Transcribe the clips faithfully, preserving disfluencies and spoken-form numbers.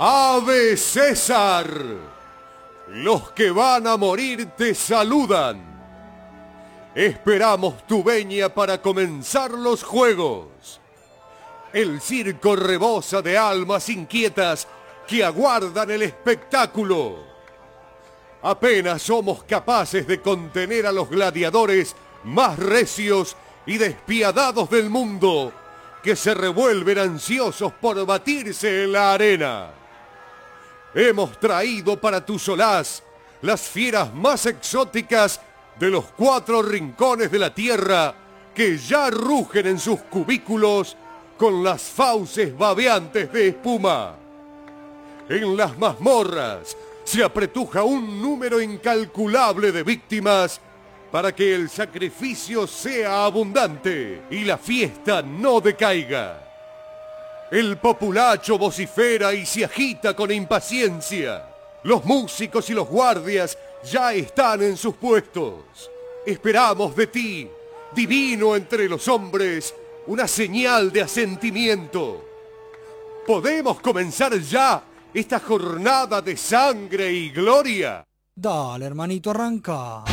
¡Ave César! Los que van a morir te saludan. Esperamos tu venia para comenzar los juegos. El circo rebosa de almas inquietas que aguardan el espectáculo. Apenas somos capaces de contener a los gladiadores más recios y despiadados del mundo, que se revuelven ansiosos por batirse en la arena. Hemos traído para tu solaz las fieras más exóticas de los cuatro rincones de la tierra, que ya rugen en sus cubículos con las fauces babeantes de espuma. En las mazmorras se apretuja un número incalculable de víctimas para que el sacrificio sea abundante y la fiesta no decaiga. El populacho vocifera y se agita con impaciencia. Los músicos y los guardias ya están en sus puestos. Esperamos de ti, divino entre los hombres, una señal de asentimiento. ¿Podemos comenzar ya esta jornada de sangre y gloria? Dale, hermanito, arranca.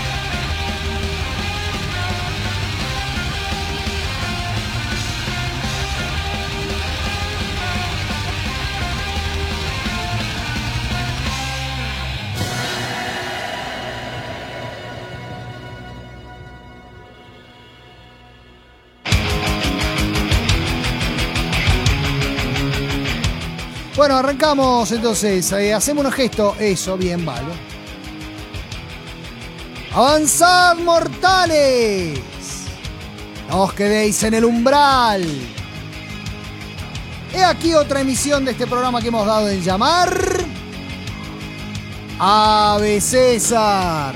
Bueno, arrancamos entonces, eh, hacemos unos gestos, eso, bien, vale. ¡Avanzad, mortales! No os quedéis en el umbral. He aquí otra emisión de este programa que hemos dado en llamar Ave César.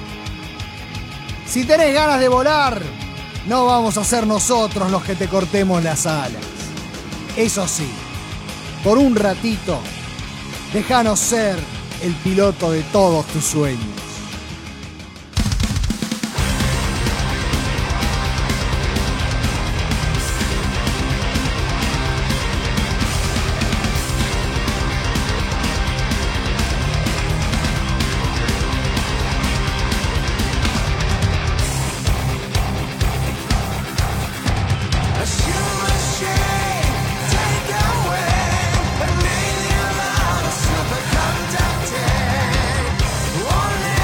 Si tenés ganas de volar, no vamos a ser nosotros los que te cortemos las alas. Eso sí, por un ratito, déjanos ser el piloto de todos tus sueños. One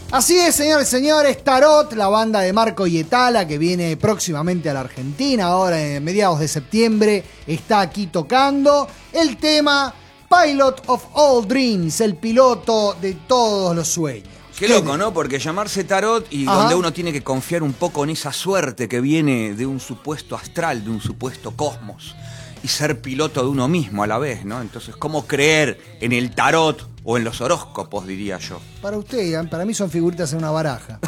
Así es, señores y señores, Tarot, la banda de Marco Hietala, que viene próximamente a la Argentina, ahora en mediados de septiembre, está aquí tocando el tema Pilot of All Dreams, el piloto de todos los sueños. Qué loco, ¿no? Porque llamarse Tarot y Ajá. donde uno tiene que confiar un poco en esa suerte que viene de un supuesto astral, de un supuesto cosmos, y ser piloto de uno mismo a la vez, ¿no? Entonces, ¿cómo creer en el tarot o en los horóscopos, diría yo? Para usted, para mí son figuritas en una baraja.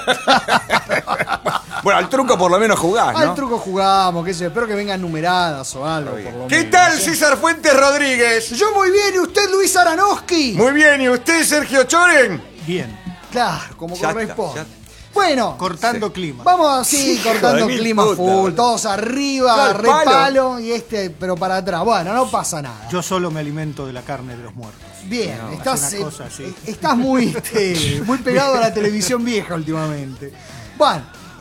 Bueno, al truco por lo menos jugás, ¿no? Al truco jugamos, qué sé yo, espero que vengan numeradas o algo. Por lo ¿Qué menos, tal, ¿sí? César Fuentes Rodríguez? Yo muy bien, ¿y usted, Luis Aranowski? Muy bien, ¿y usted, Sergio Choren? Bien. Claro, como Ya corresponde. está, ya. Bueno, Cortando clima. vamos así, Hijo cortando de mil clima putas, full, boludo. todos arriba, Claro, re palo. palo, y este, pero para atrás. Bueno, no pasa nada. Yo solo me alimento de la carne de los muertos. Bien, No, estás, es una eh, cosa así. eh, estás muy, este, muy pegado a la televisión vieja últimamente. Bueno,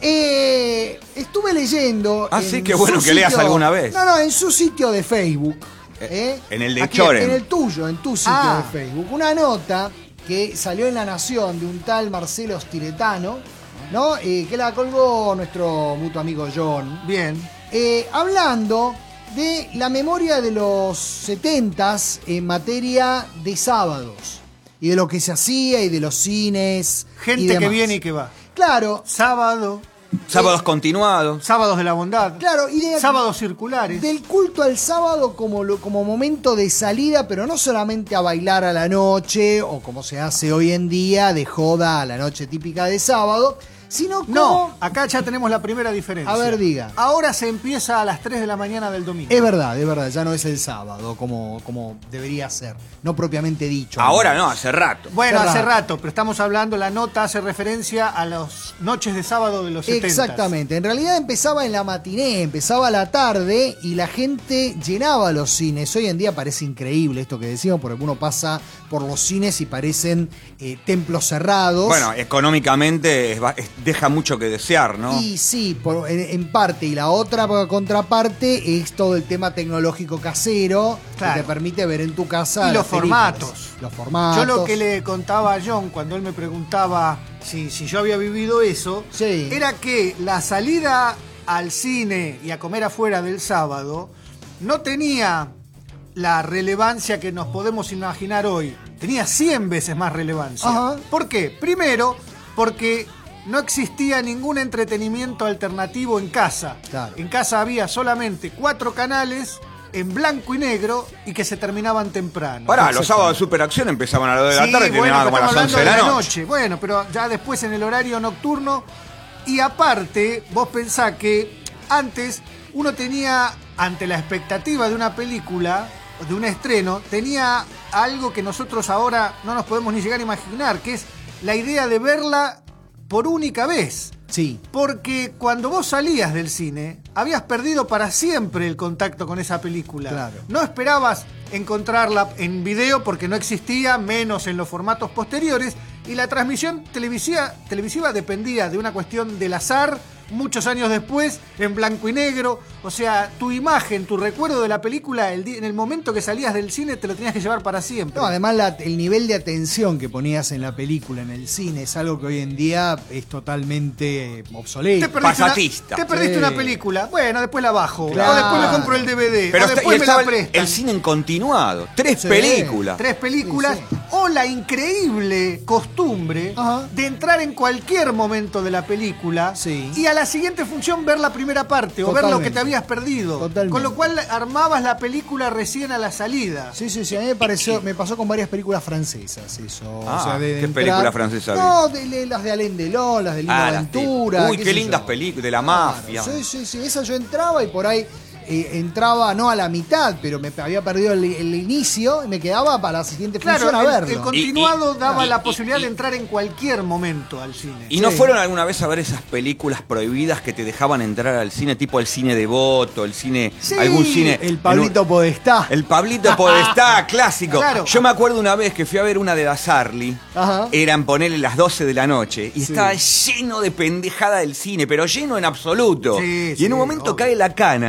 eh, estuve leyendo. Ah, en sí, qué bueno su que leas sitio- alguna vez. No, no, en su sitio de Facebook. Eh, ¿eh? en el de Aquí, Choren. En el tuyo, en tu sitio Ah. de Facebook. Una nota que salió en La Nación de un tal Marcelo Stiretano, ¿no? Eh, que la colgó nuestro mutuo amigo John. Bien. Eh, hablando de la memoria de los setentas en materia de sábados y de lo que se hacía y de los cines. y Gente que demás. viene y que va. Claro, Sábado, Sábados continuados. sábados de la bondad. claro, y de, Sábados circulares. del culto al sábado como, lo- como momento de salida, pero no solamente a bailar a la noche o como se hace hoy en día de joda a la noche típica de sábado, sino como... No, acá ya tenemos la primera diferencia. A ver, diga. Ahora se empieza a las tres de la mañana del domingo. Es verdad, es verdad, ya no es el sábado como, como debería ser, no propiamente dicho. Ahora no, hace rato. Bueno, Hace hace rato. rato, pero estamos hablando, la nota hace referencia a las noches de sábado de los setenta. Exactamente, en realidad empezaba en la matiné, empezaba a la tarde y la gente llenaba los cines. Hoy en día parece increíble esto que decimos, porque uno pasa por los cines y parecen eh, templos cerrados. Bueno, económicamente es va- es- deja mucho que desear, ¿no? Y sí, por- en, en parte. Y la otra contraparte es todo el tema tecnológico casero Claro. que te permite ver en tu casa Y las los películas. formatos. Los formatos. Yo lo que le contaba a John cuando él me preguntaba si, si yo había vivido eso, Sí. era que la salida al cine y a comer afuera del sábado no tenía la relevancia que nos podemos imaginar hoy. Tenía cien veces más relevancia. Ajá. ¿Por qué? Primero, porque no existía ningún entretenimiento alternativo en casa. Claro. En casa había solamente cuatro canales en blanco y negro y que se terminaban temprano. Pará, los sábados de Superacción empezaban a las dos de la Sí, tarde y bueno, terminaban pero como a las estamos once de la hablando noche. Bueno, pero ya después en el horario nocturno. Y aparte, vos pensás que antes uno tenía, ante la expectativa de una película, de un estreno, tenía algo que nosotros ahora no nos podemos ni llegar a imaginar, que es la idea de verla por única vez. Sí. Porque cuando vos salías del cine, habías perdido para siempre el contacto con esa película. Claro. No esperabas encontrarla en video porque no existía, menos en los formatos posteriores, y la transmisión televisiva, televisiva dependía de una cuestión del azar, muchos años después, en blanco y negro. O sea, tu imagen, tu recuerdo de la película, el di- en el momento que salías del cine, te lo tenías que llevar para siempre. No, además la- el nivel de atención que ponías en la película, en el cine, es algo que hoy en día es totalmente obsoleto. Te perdiste, una, Pasatista. te perdiste Sí. una película. Bueno, después la bajo. Claro. O después me compro el D V D. Pero o está- y después me estaba la el, prestan. el cine en continuado. Tres Sí. películas. Tres películas. Sí, sí. O la increíble costumbre Ajá. de entrar en cualquier momento de la película Sí. y a la siguiente función ver la primera parte o ver lo que Totalmente. te habías perdido. Totalmente. Con lo cual armabas la película recién a la salida. Sí, sí, sí, a mí me pareció, me pasó con varias películas francesas eso. Ah, o sea, de, de ¿qué entrar- película francesa vi? No, de, de- las de Alain Delon, las de Linda Ah, las de- Aventura. Uy, qué sé lindas yo. películas, de la Claro, mafia. Sí, sí, sí, esa yo entraba y por ahí eh, entraba no a la mitad, pero me había perdido el, el inicio y me quedaba para la siguiente Claro, función a el, verlo. el continuado Y- y- daba y- la y- posibilidad y- de entrar en cualquier momento al cine. ¿Y no Sí. fueron alguna vez a ver esas películas prohibidas que te dejaban entrar al cine, tipo el cine devoto, el cine, Sí, algún cine? El Pablito Podestá. El Pablito Podestá, clásico. Claro. Yo me acuerdo una vez que fui a ver una de Dasarli, Ajá. eran ponerle las doce de la noche, y Sí. estaba lleno de pendejada del cine, pero lleno en absoluto. Sí, y en un sí, momento obvio. cae la cana, Sí.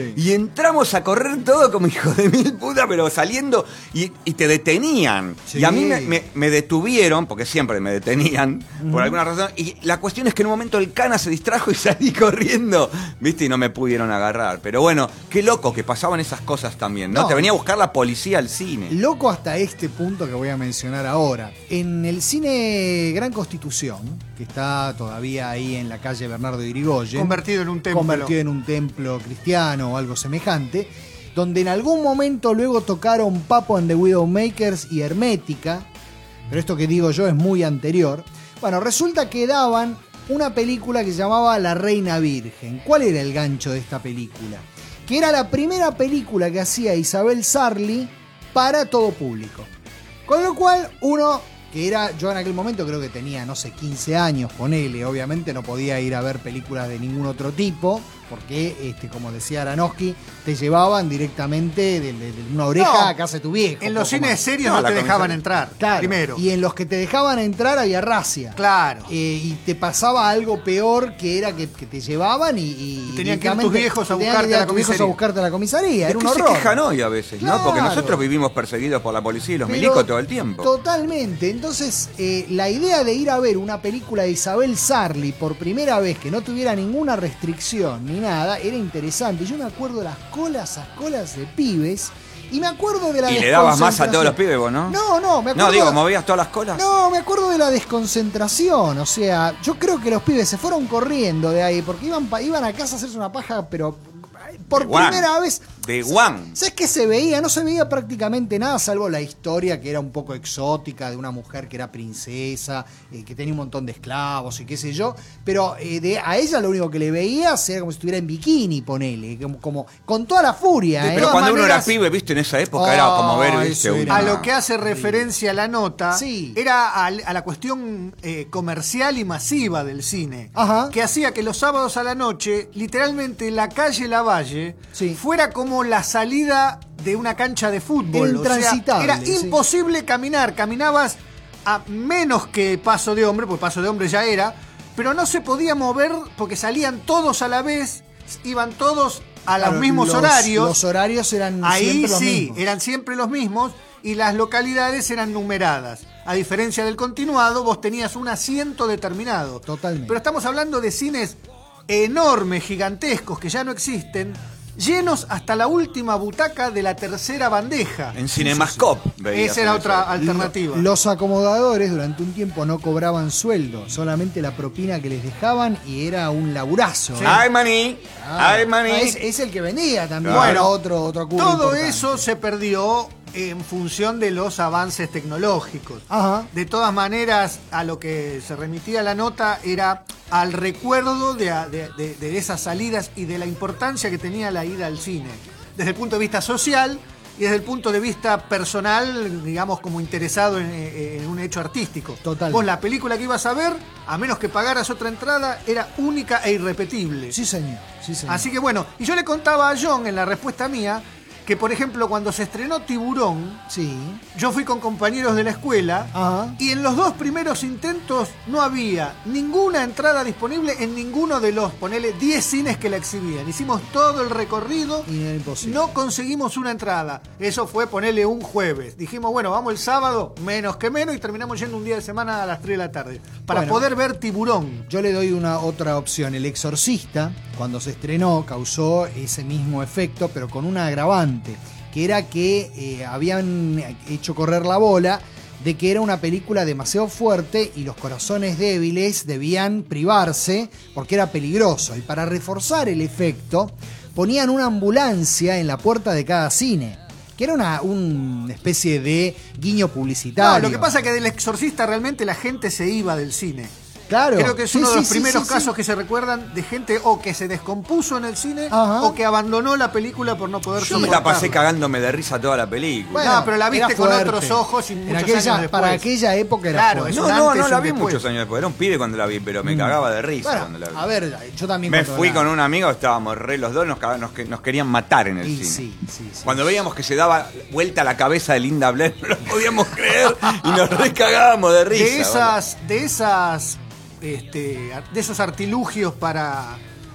Sí. Y entramos a correr todo como hijos de mil puta, pero saliendo y, y te detenían. Sí. Y a mí me, me, me detuvieron, porque siempre me detenían, uh-huh. por alguna razón. Y la cuestión es que en un momento el cana se distrajo y salí corriendo, ¿viste? Y no me pudieron agarrar. Pero bueno, qué loco que pasaban esas cosas también, ¿no? No. Te venía a buscar la policía al cine. Loco hasta este punto que voy a mencionar ahora. En el cine Gran Constitución, que está todavía ahí en la calle Bernardo de Irigoyen, Convertido en un templo. Convertido en un templo cristiano o algo semejante, donde en algún momento luego tocaron Papo and the Widowmakers y Hermética, pero esto que digo yo es muy anterior. Bueno, resulta que daban una película que se llamaba La Reina Virgen. ¿Cuál era el gancho de esta película? Que era la primera película que hacía Isabel Sarli para todo público. Con lo cual, uno, que era, yo en aquel momento creo que tenía, no sé, quince años, ponele, obviamente no podía ir a ver películas de ningún otro tipo, porque, este, como decía Aronofsky, te llevaban directamente de, de, de una oreja No, a casa de tu viejo. En los poco cines más. serios No, no, la te dejaban comisaría. entrar, Claro, primero. y en los que te dejaban entrar había racia. Claro. Eh, y te pasaba algo peor, que era que, que te llevaban y, y Tenían que ir directamente tus viejos a tenían que buscarte ir a la tus viejos comisaría. a buscarte a la comisaría. ¿De Era un qué se horror. quejan hoy a veces, no? Porque Claro. nosotros vivimos perseguidos por la policía y los Pero milicos todo el tiempo. Totalmente. Entonces, eh, la idea de ir a ver una película de Isabel Sarli por primera vez, que no tuviera ninguna restricción ni nada, era interesante. Yo me acuerdo de las colas a colas de pibes. Y me acuerdo de la Y le dabas más a desconcentración. todos los pibes, vos, ¿no? No, no, me acuerdo. No, digo, ¿movías todas las colas? No, me acuerdo de la desconcentración. O sea, yo creo que los pibes se fueron corriendo de ahí porque iban, pa- iban a casa a hacerse una paja, pero por De Juan. primera vez. De Juan. ¿Sabes qué se veía? No se veía prácticamente nada, salvo la historia que era un poco exótica de una mujer que era princesa, eh, que tenía un montón de esclavos y qué sé yo. Pero eh, de, a ella lo único que le veías era como si estuviera en bikini, ponele. Como, como con toda la furia. De ¿eh? Pero todas cuando uno era maneras- pibe, viste, en esa época era como ver, Oh, viste, eso una- era- A lo que hace referencia la nota, Sí. era a, a la cuestión eh, comercial y masiva del cine, Ajá. que hacía que los sábados a la noche, literalmente la calle Lavalle, Sí. fuera como la salida de una cancha de fútbol. Era O sea, intransitable, era sí. imposible caminar, caminabas a menos que Paso de Hombre, porque Paso de Hombre ya era, pero no se podía mover porque salían todos a la vez, iban todos a Claro, los mismos los- horarios. Los horarios eran Ahí siempre los sí, mismos. eran siempre los mismos y las localidades eran numeradas. A diferencia del continuado, vos tenías un asiento determinado. Totalmente. Pero estamos hablando de cines enormes, gigantescos, que ya no existen, llenos hasta la última butaca de la tercera bandeja. En Cinemascope veías Esa era en otra eso. alternativa. Lo- Los acomodadores durante un tiempo no cobraban sueldo, solamente la propina que les dejaban y era un laburazo. ¿eh? ¡Ay, maní! Ah, ¡Ay, maní! es, es el que vendía también. Claro. Era otro, otro cubo Todo importante. eso se perdió en función de los avances tecnológicos. Ajá. De todas maneras, a lo que se remitía la nota era al recuerdo de, de- de- de esas salidas y de la importancia que tenía la ida al cine. Desde el punto de vista social y desde el punto de vista personal, digamos, como interesado en, en un hecho artístico. Total. Vos la película que ibas a ver, a menos que pagaras otra entrada, era única e irrepetible. Sí, señor. Sí, señor. Así que bueno, y yo le contaba a John en la respuesta mía que, por ejemplo, cuando se estrenó Tiburón, Sí. yo fui con compañeros de la escuela Ajá. y en los dos primeros intentos no había ninguna entrada disponible en ninguno de los, ponele, diez cines que la exhibían. Hicimos todo el recorrido, Y era imposible. no conseguimos una entrada. Eso fue, ponele, un jueves. Dijimos, bueno, vamos el sábado, menos que menos, y terminamos yendo un día de semana a las tres de la tarde. Para Bueno. poder ver Tiburón. Yo le doy una otra opción. El Exorcista, cuando se estrenó, causó ese mismo efecto, pero con un agravante, que era que eh, habían hecho correr la bola de que era una película demasiado fuerte y los corazones débiles debían privarse porque era peligroso. Y para reforzar el efecto, ponían una ambulancia en la puerta de cada cine, que era una, una especie de guiño publicitario. No, lo que pasa es que del Exorcista realmente la gente se iba del cine. Claro. Creo que es Sí, uno de sí, los sí, primeros sí, casos sí. que se recuerdan de gente o que se descompuso en el cine Ajá. o que abandonó la película por no poder Yo me la pasé soportarla. cagándome de risa toda la película. Bueno, No, pero la viste era con fuerte. otros ojos y En muchos aquella- años después. Para aquella época era Claro, fuerte. es no, un no, antes no y la un vi después. muchos años después. Era un pibe cuando la vi, pero me cagaba de risa Bueno, cuando la vi. a ver, yo también Me cuando fui la- con un amigo, estábamos re los dos, nos, cag- nos, que- nos querían matar en el Y cine. sí, sí, sí. Cuando veíamos que se daba vuelta la cabeza de Linda Blair, no lo podíamos creer y nos recagábamos de risa. De esas, de esas, este, de esos artilugios para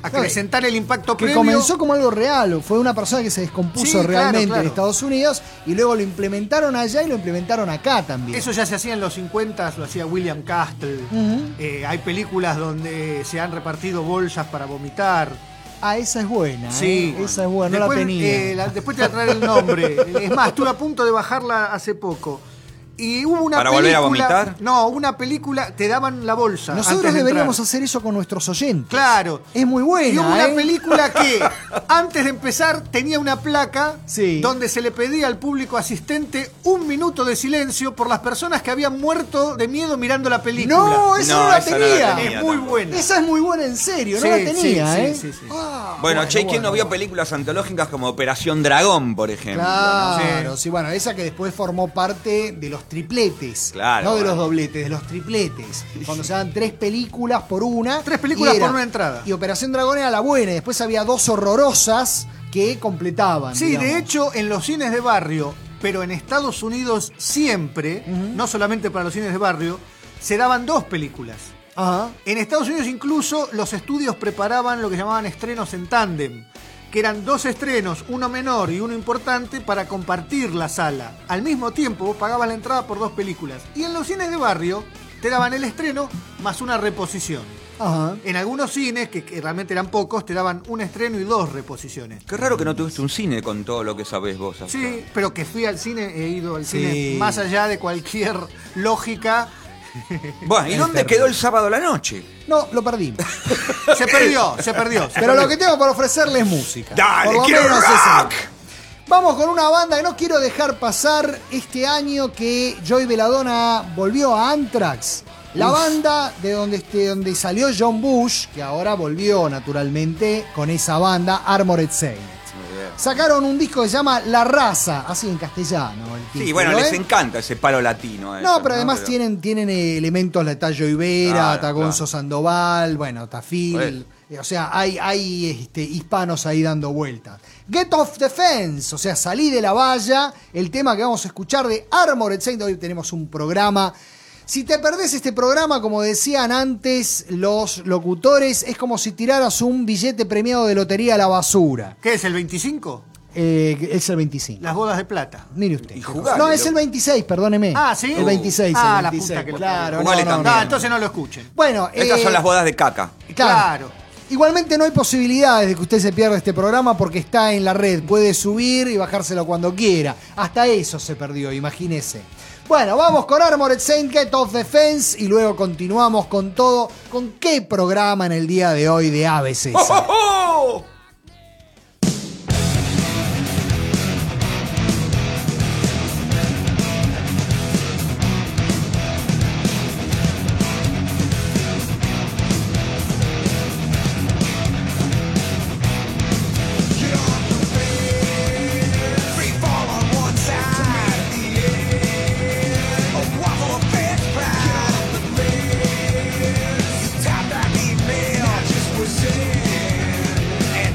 acrecentar el impacto que previo. comenzó como algo real, fue una persona que se descompuso Sí, claro, realmente claro. en Estados Unidos y luego lo implementaron allá y lo implementaron acá también. Eso ya se hacía en los cincuenta, lo hacía William Castle. Ujú. Eh, hay películas donde se han repartido bolsas para vomitar. Ah, esa es buena, Sí, ¿eh? Esa es buena, no después, la tenía. eh, la- después te voy a traer el nombre. Es más, estuve a punto de bajarla hace poco. Y hubo una ¿Para película. volver a vomitar? No, una película, te daban la bolsa. Nosotros antes de deberíamos entrar. hacer eso con nuestros oyentes. Claro. Es muy buena. Y hubo una ¿eh? película que antes de empezar tenía una placa Sí. donde se le pedía al público asistente un minuto de silencio por las personas que habían muerto de miedo mirando la película. No, esa no, No, la esa no la tenía. tenía. Es muy buena. Esa es muy buena en serio, no Sí, la tenía, sí, ¿eh? sí, sí, sí. Ah, Bueno, che, ¿quién no vio bueno. películas antológicas como Operación Dragón, por ejemplo? Claro, Sí. sí, bueno, esa que después formó parte de los tripletes. Claro, No de bueno. los dobletes, de los tripletes. Cuando se daban tres películas por una. Tres películas y era- por una entrada. Y Operación Dragón era la buena, y después había dos horrorosas que completaban. Sí, digamos. de hecho, en los cines de barrio, pero en Estados Unidos siempre, no solamente para los cines de barrio, se daban dos películas. Ajá. En Estados Unidos incluso los estudios preparaban lo que llamaban estrenos en tándem, que eran dos estrenos, uno menor y uno importante, para compartir la sala. Al mismo tiempo vos pagabas la entrada por dos películas. Y en los cines de barrio te daban el estreno más una reposición. Ajá. En algunos cines, que, que realmente eran pocos, te daban un estreno y dos reposiciones. Qué raro que no tuviste un cine con todo lo que sabés vos. hasta. Sí, pero que fui al cine, he ido al Sí. cine más allá de cualquier lógica. Bueno, ¿y dónde quedó el sábado a la noche? No, lo perdí. Se perdió, se perdió. se Pero perdió. lo que tengo para ofrecerles es música. Dale, Por lo quiero menos rock. eso. Vamos con una banda que no quiero dejar pasar este año, que Joey Belladonna volvió a Anthrax. La banda de donde, este, donde salió John Bush, que ahora volvió naturalmente con esa banda, Armored Saint. Muy bien. Sacaron un disco que se llama La Raza, así en castellano. el Sí, título, bueno, ¿eh? les encanta ese palo latino. a No, ellos, pero además Pero- tienen, tienen eh, elementos, está Joivera, Claro, está Gonzo claro. Sandoval, bueno, está Phil. Bueno. eh, O sea, hay, hay este, hispanos ahí dando vueltas. Get Off the Fence, o sea, salí de la valla, el tema que vamos a escuchar de Armored Saint. Hoy tenemos un programa. Si te perdés este programa, como decían antes los locutores, es como si tiraras un billete premiado de lotería a la basura. ¿Qué es el veinticinco? Eh, es el veinticinco. Las bodas de plata. Mire usted. Y jugale, no, es loco. el veintiséis, perdóneme. Ah, ¿sí? El veintiséis. Ah, el la veintiséis, puta que lo claro. parió. No, Jugale no, también. no. Ah, entonces no lo escuchen. Bueno, Estas eh, son las bodas de caca. Claro. Claro. Igualmente no hay posibilidades de que usted se pierda este programa porque está en la red. Puede subir y bajárselo cuando quiera. Hasta eso se perdió, imagínese. Bueno, vamos con Armored Saint, Get Off the Fence y luego continuamos con todo. ¿Con qué programa en el día de hoy de A B C? ¡Oh, oh, oh! Tap that email, just was in.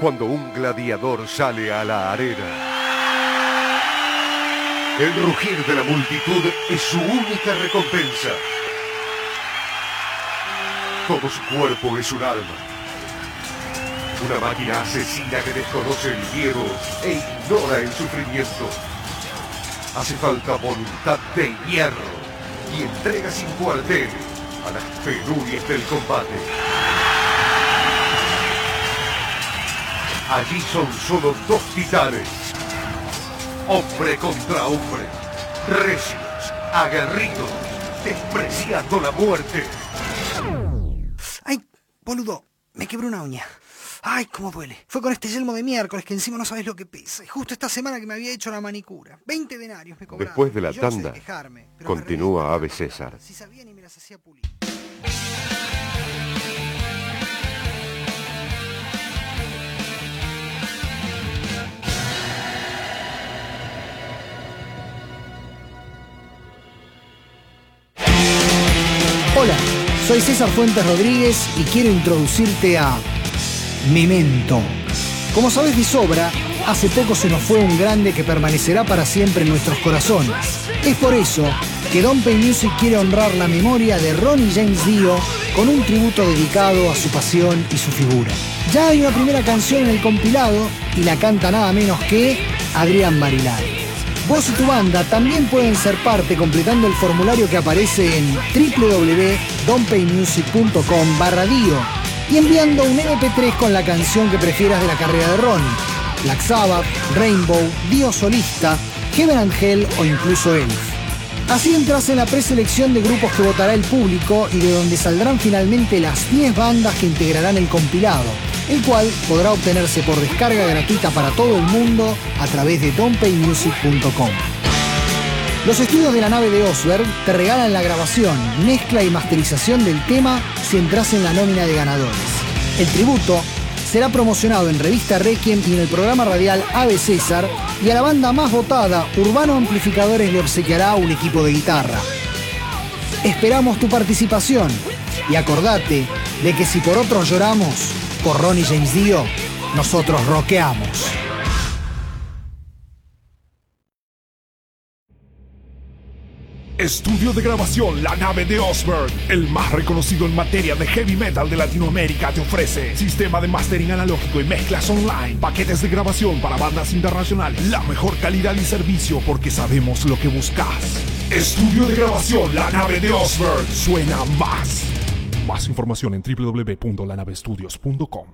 cuando un gladiador sale a la arena. El rugir de la multitud es su única recompensa. Todo su cuerpo es un alma. Una máquina asesina que desconoce el miedo e ignora el sufrimiento. Hace falta voluntad de hierro y entrega sin cuartel a las penurias del combate. Allí son solo dos titanes. Hombre contra hombre, recios, aguerridos, despreciando la muerte. Ay, boludo, me quebré una uña. Ay, cómo duele. Fue con este yelmo de miércoles que encima no sabés lo que pesa. Y justo esta semana que me había hecho la manicura. veinte denarios me cobraron. Después de la Yo no sé tanda, quejarme, pero continúa me Ave César. Si sabían y me las hacía pulir. Hola, soy César Fuentes Rodríguez y quiero introducirte a Memento. Como sabes de sobra, hace poco se nos fue un grande que permanecerá para siempre en nuestros corazones. Es por eso que Don't Pay Music quiere honrar la memoria de Ronnie James Dio con un tributo dedicado a su pasión y su figura. Ya hay una primera canción en el compilado y la canta nada menos que Adrián Marilari. Vos y tu banda también pueden ser parte completando el formulario que aparece en w w w punto don't pay music punto com barra dio y enviando un eme pe tres con la canción que prefieras de la carrera de Ronnie. Black Sabbath, Rainbow, Dio solista, Heaven and Hell o incluso Elf. Así entras en la preselección de grupos que votará el público y de donde saldrán finalmente las diez bandas que integrarán el compilado, el cual podrá obtenerse por descarga gratuita para todo el mundo a través de don't pay music punto com. Los estudios de la nave de Osberg te regalan la grabación, mezcla y masterización del tema si entras en la nómina de ganadores. El tributo será promocionado en Revista Requiem y en el programa radial Ave César, y a la banda más votada, Urbano Amplificadores, le obsequiará un equipo de guitarra. Esperamos tu participación y acordate de que si por otros lloramos, por Ronnie James Dio, nosotros rockeamos. Estudio de grabación La Nave de Osberg, el más reconocido en materia de heavy metal de Latinoamérica, te ofrece sistema de mastering analógico y mezclas online, paquetes de grabación para bandas internacionales, la mejor calidad y servicio porque sabemos lo que buscas. Estudio de grabación La Nave de Osberg, suena más. Más información en w w w punto la nave studios punto com.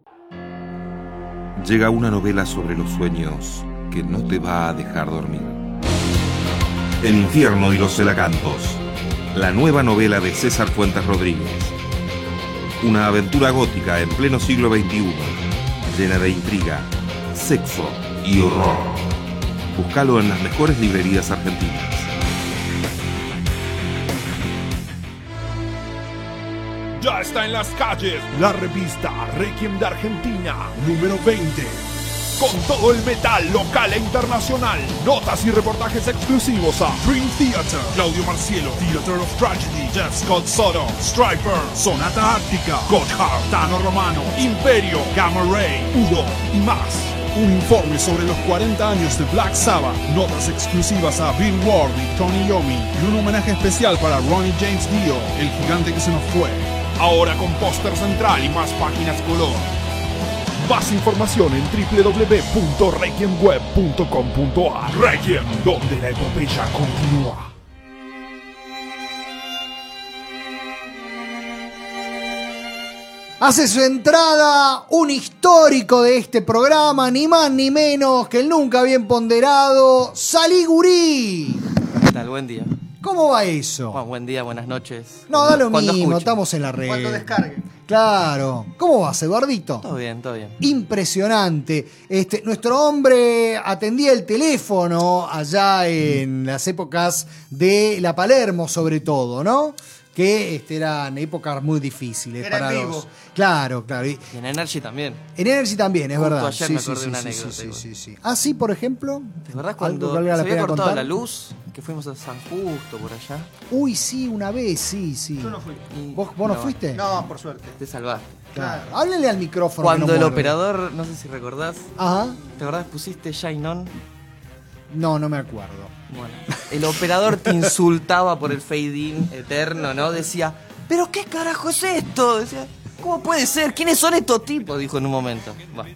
Llega una novela sobre los sueños que no te va a dejar dormir. El infierno y los celacantos, la nueva novela de César Fuentes Rodríguez. Una aventura gótica en pleno siglo veintiuno, llena de intriga, sexo y horror. Búscalo en las mejores librerías argentinas. Ya está en las calles la revista Requiem de Argentina, número veinte. Con todo el metal local e internacional. Notas y reportajes exclusivos a Dream Theater, Claudio Marcielo, Theater of Tragedy, Jeff Scott Soto, Striper, Sonata Ártica, Gotthard, Tano Romano, Imperio, Gamma Ray, Udo y más. Un informe sobre los cuarenta años de Black Sabbath, notas exclusivas a Bill Ward y Tony Iommi y un homenaje especial para Ronnie James Dio, el gigante que se nos fue. Ahora con póster central y más páginas color. Más información en w w w punto requiem web punto com punto a r. Requiem, donde la epopeya continúa. Hace su entrada un histórico de este programa, ni más ni menos que el nunca bien ponderado Salí Gurí. ¿Qué tal? Buen día. ¿Cómo va eso? Bueno, buen día, buenas noches. No, da lo Cuando mismo, escucho. estamos en la red. Cuando descargue. Claro. ¿Cómo vas, Eduardito? Todo bien, todo bien. Impresionante. Este, nuestro hombre atendía el teléfono allá en las épocas de la Palermo, sobre todo, ¿no? Que este, eran épocas muy difíciles Era para en vivo. los. Claro, claro. Y Y en Energy también. en Energy también, es Justo verdad. ayer Sí, me sí, acordé sí, una sí, anécdota sí, igual. sí, sí. Ah, sí, por ejemplo. ¿Te acordás ¿Algo cuando que valga se la había pena cortado contar? la luz que fuimos a San Justo, por allá. Uy, sí, una vez, sí, sí. Yo no fui. Y- ¿Vos, vos no, fuiste? No, por suerte. Te salvaste. Claro. Háblele al micrófono. Cuando que no el muerde. operador, no sé si recordás, Ajá. ¿te acordás? Pusiste Shine On. No, no me acuerdo. Bueno, el operador te insultaba por el fade-in eterno, ¿no? Decía, ¿pero qué carajo es esto? Decía, ¿cómo puede ser? ¿Quiénes son estos tipos? Dijo en un momento. Bueno.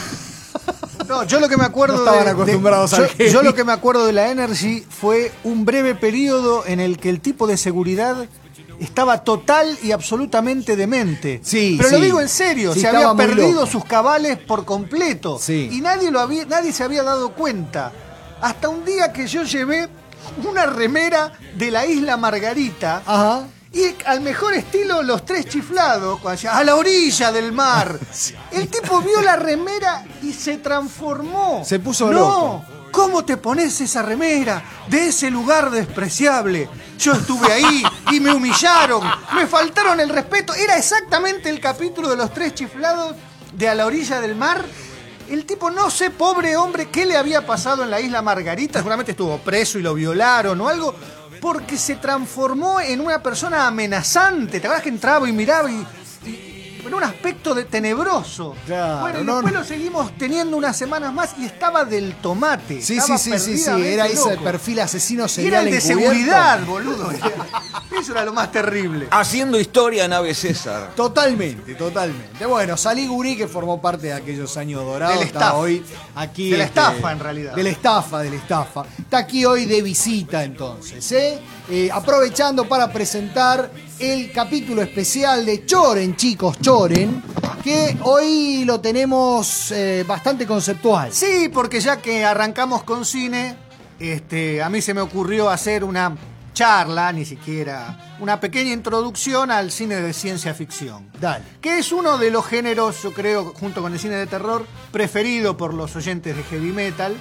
No, yo lo que me acuerdo No estaban de- acostumbrados de, al yo, heavy. yo lo que me acuerdo de la Energy fue un breve periodo en el que el tipo de seguridad estaba total y absolutamente demente. Sí, Pero sí. lo digo en serio, Sí, se estaba había muy perdido loco. sus cabales por completo. Sí. Y nadie lo había, nadie se había dado cuenta. Hasta un día que yo llevé una remera de la isla Margarita. Ajá. Y al mejor estilo, los tres chiflados, cuando decía, a la orilla del mar. El tipo vio la remera y se transformó. Se puso no, loco. ¿Cómo te pones esa remera de ese lugar despreciable? Yo estuve ahí y me humillaron, me faltaron el respeto. Era exactamente el capítulo de los tres chiflados de A la orilla del mar. El tipo, no sé, pobre hombre, qué le había pasado en la isla Margarita. Seguramente estuvo preso y lo violaron o algo. Porque se transformó en una persona amenazante. ¿Te acuerdas que entraba y miraba y, y- en un aspecto de tenebroso? Claro, bueno, y no, después no. lo seguimos teniendo unas semanas más y estaba del tomate. Sí, Estaba sí, sí, sí, sí. perdidamente Era ese loco. perfil asesino Y era serial el de encubierto. seguridad, boludo. Eso era lo más terrible. Haciendo historia, nave César. Totalmente, totalmente. Bueno, Salí Gurí, que formó parte de aquellos años dorados, Del está staff. hoy aquí. De la este, estafa, en realidad. De la estafa, de la estafa. Está aquí hoy de visita, entonces, ¿eh? Eh, aprovechando para presentar el capítulo especial de Choren, chicos, Choren, que hoy lo tenemos eh, bastante conceptual. Sí, porque ya que arrancamos con cine, este, a mí se me ocurrió hacer una charla, ni siquiera una pequeña introducción al cine de ciencia ficción. Dale. Que es uno de los géneros, yo creo, junto con el cine de terror, preferido por los oyentes de heavy metal.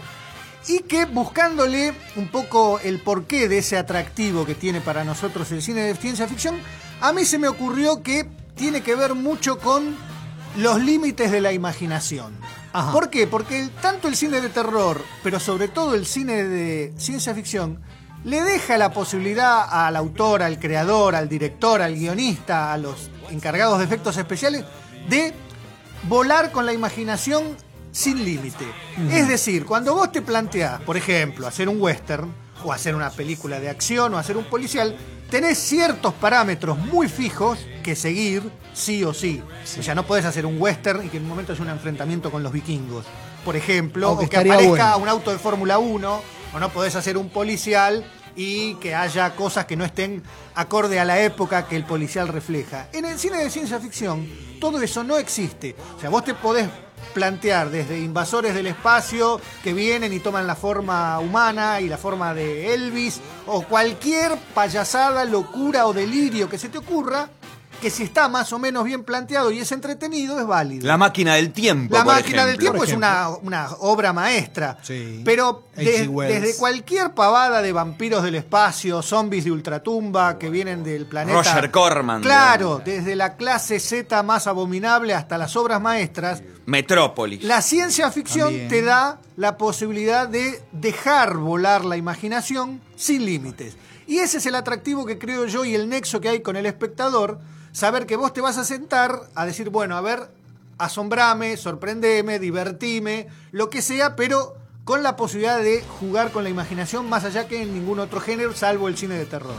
Y que buscándole un poco el porqué de ese atractivo que tiene para nosotros el cine de ciencia ficción, a mí se me ocurrió que tiene que ver mucho con los límites de la imaginación. Ajá. ¿Por qué? Porque el- tanto el cine de terror, pero sobre todo el cine de ciencia ficción, le deja la posibilidad al autor, al creador, al director, al guionista, a los encargados de efectos especiales, de volar con la imaginación sin límite. Es decir, cuando vos te planteás, por ejemplo, hacer un western, o hacer una película de acción, o hacer un policial, tenés ciertos parámetros muy fijos que seguir sí o sí. O sea, no podés hacer un western y que en un momento haya un enfrentamiento con los vikingos, por ejemplo, Aunque o que estaría aparezca bueno. un auto de Fórmula uno, o no podés hacer un policial y que haya cosas que no estén acorde a la época que el policial refleja. En el cine de ciencia ficción, todo eso no existe. O sea, vos te podés plantear desde invasores del espacio que vienen y toman la forma humana y la forma de Elvis, o cualquier payasada, locura o delirio que se te ocurra, que si está más o menos bien planteado y es entretenido, es válido. La máquina del tiempo. La por máquina del ejemplo. tiempo Por es una, una obra maestra. Sí. Pero H de- G Wells. desde cualquier pavada de vampiros del espacio, zombies de ultratumba que vienen del planeta. Roger Corman, Claro, digamos. desde la clase Z más abominable hasta las obras maestras. Metrópolis. La ciencia ficción También. te da la posibilidad de dejar volar la imaginación sin límites. Y ese es el atractivo que creo yo y el nexo que hay con el espectador. Saber que vos te vas a sentar a decir, bueno, a ver, asombrame, sorprendeme, divertime, lo que sea, pero con la posibilidad de jugar con la imaginación más allá que en ningún otro género, salvo el cine de terror.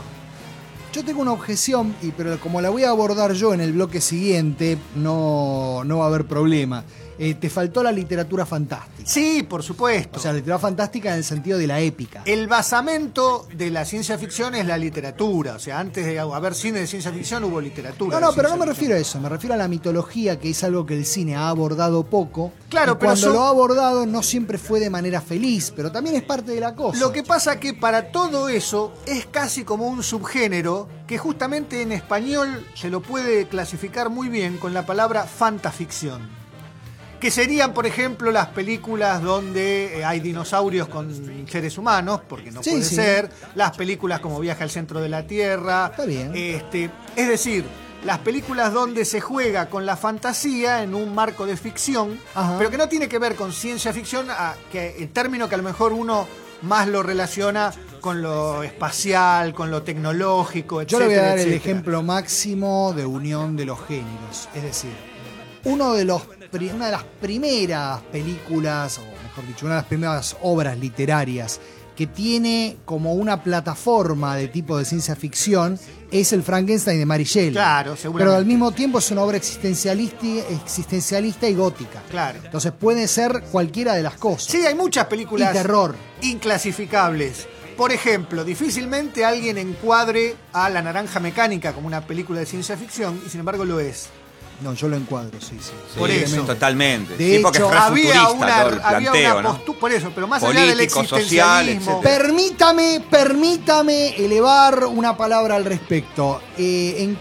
Yo tengo una objeción, y, pero como la voy a abordar yo en el bloque siguiente, no, no va a haber problema. Eh, te faltó la literatura fantástica. Sí, por supuesto. O sea, la literatura fantástica en el sentido de la épica. El basamento de la ciencia ficción es la literatura. O sea, antes de haber cine de ciencia ficción hubo literatura. No, de no, pero no ciencia me ficción. refiero a eso, me refiero a la mitología, que es algo que el cine ha abordado poco. Claro, y pero cuando son- lo ha abordado no siempre fue de manera feliz, pero también es parte de la cosa. Lo que pasa que para todo eso es casi como un subgénero que justamente en español se lo puede clasificar muy bien con la palabra fantaficción. Que serían, por ejemplo, las películas donde eh, hay dinosaurios con seres humanos, porque no Sí, puede sí. ser. Las películas como Viaje al centro de la Tierra. Está bien. Este, es decir, las películas donde se juega con la fantasía en un marco de ficción, Ajá. pero que no tiene que ver con ciencia ficción, a- que el término que a lo mejor uno más lo relaciona con lo espacial, con lo tecnológico, etcétera. Yo le voy a dar etcétera. el ejemplo máximo de unión de los géneros. Es decir, uno de los, una de las primeras películas, o mejor dicho, una de las primeras obras literarias que tiene como una plataforma de tipo de ciencia ficción es el Frankenstein de Mary Shelley. Claro, seguramente. Pero al mismo tiempo es una obra existencialista, existencialista y gótica. Claro. Entonces puede ser cualquiera de las cosas. Sí, hay muchas películas Y terror. inclasificables. Por ejemplo, difícilmente alguien encuadre a La Naranja Mecánica como una película de ciencia ficción, y sin embargo lo es. No, yo lo encuadro, sí, sí. Sí, Por eso. Totalmente. De sí, porque hecho, es re Había futurista una, todo el había planteo, una ¿no? postu- por eso, pero más allá del Político, social, existencialismo. etcétera. Permítame, permítame elevar una palabra al respecto. Eh, ¿En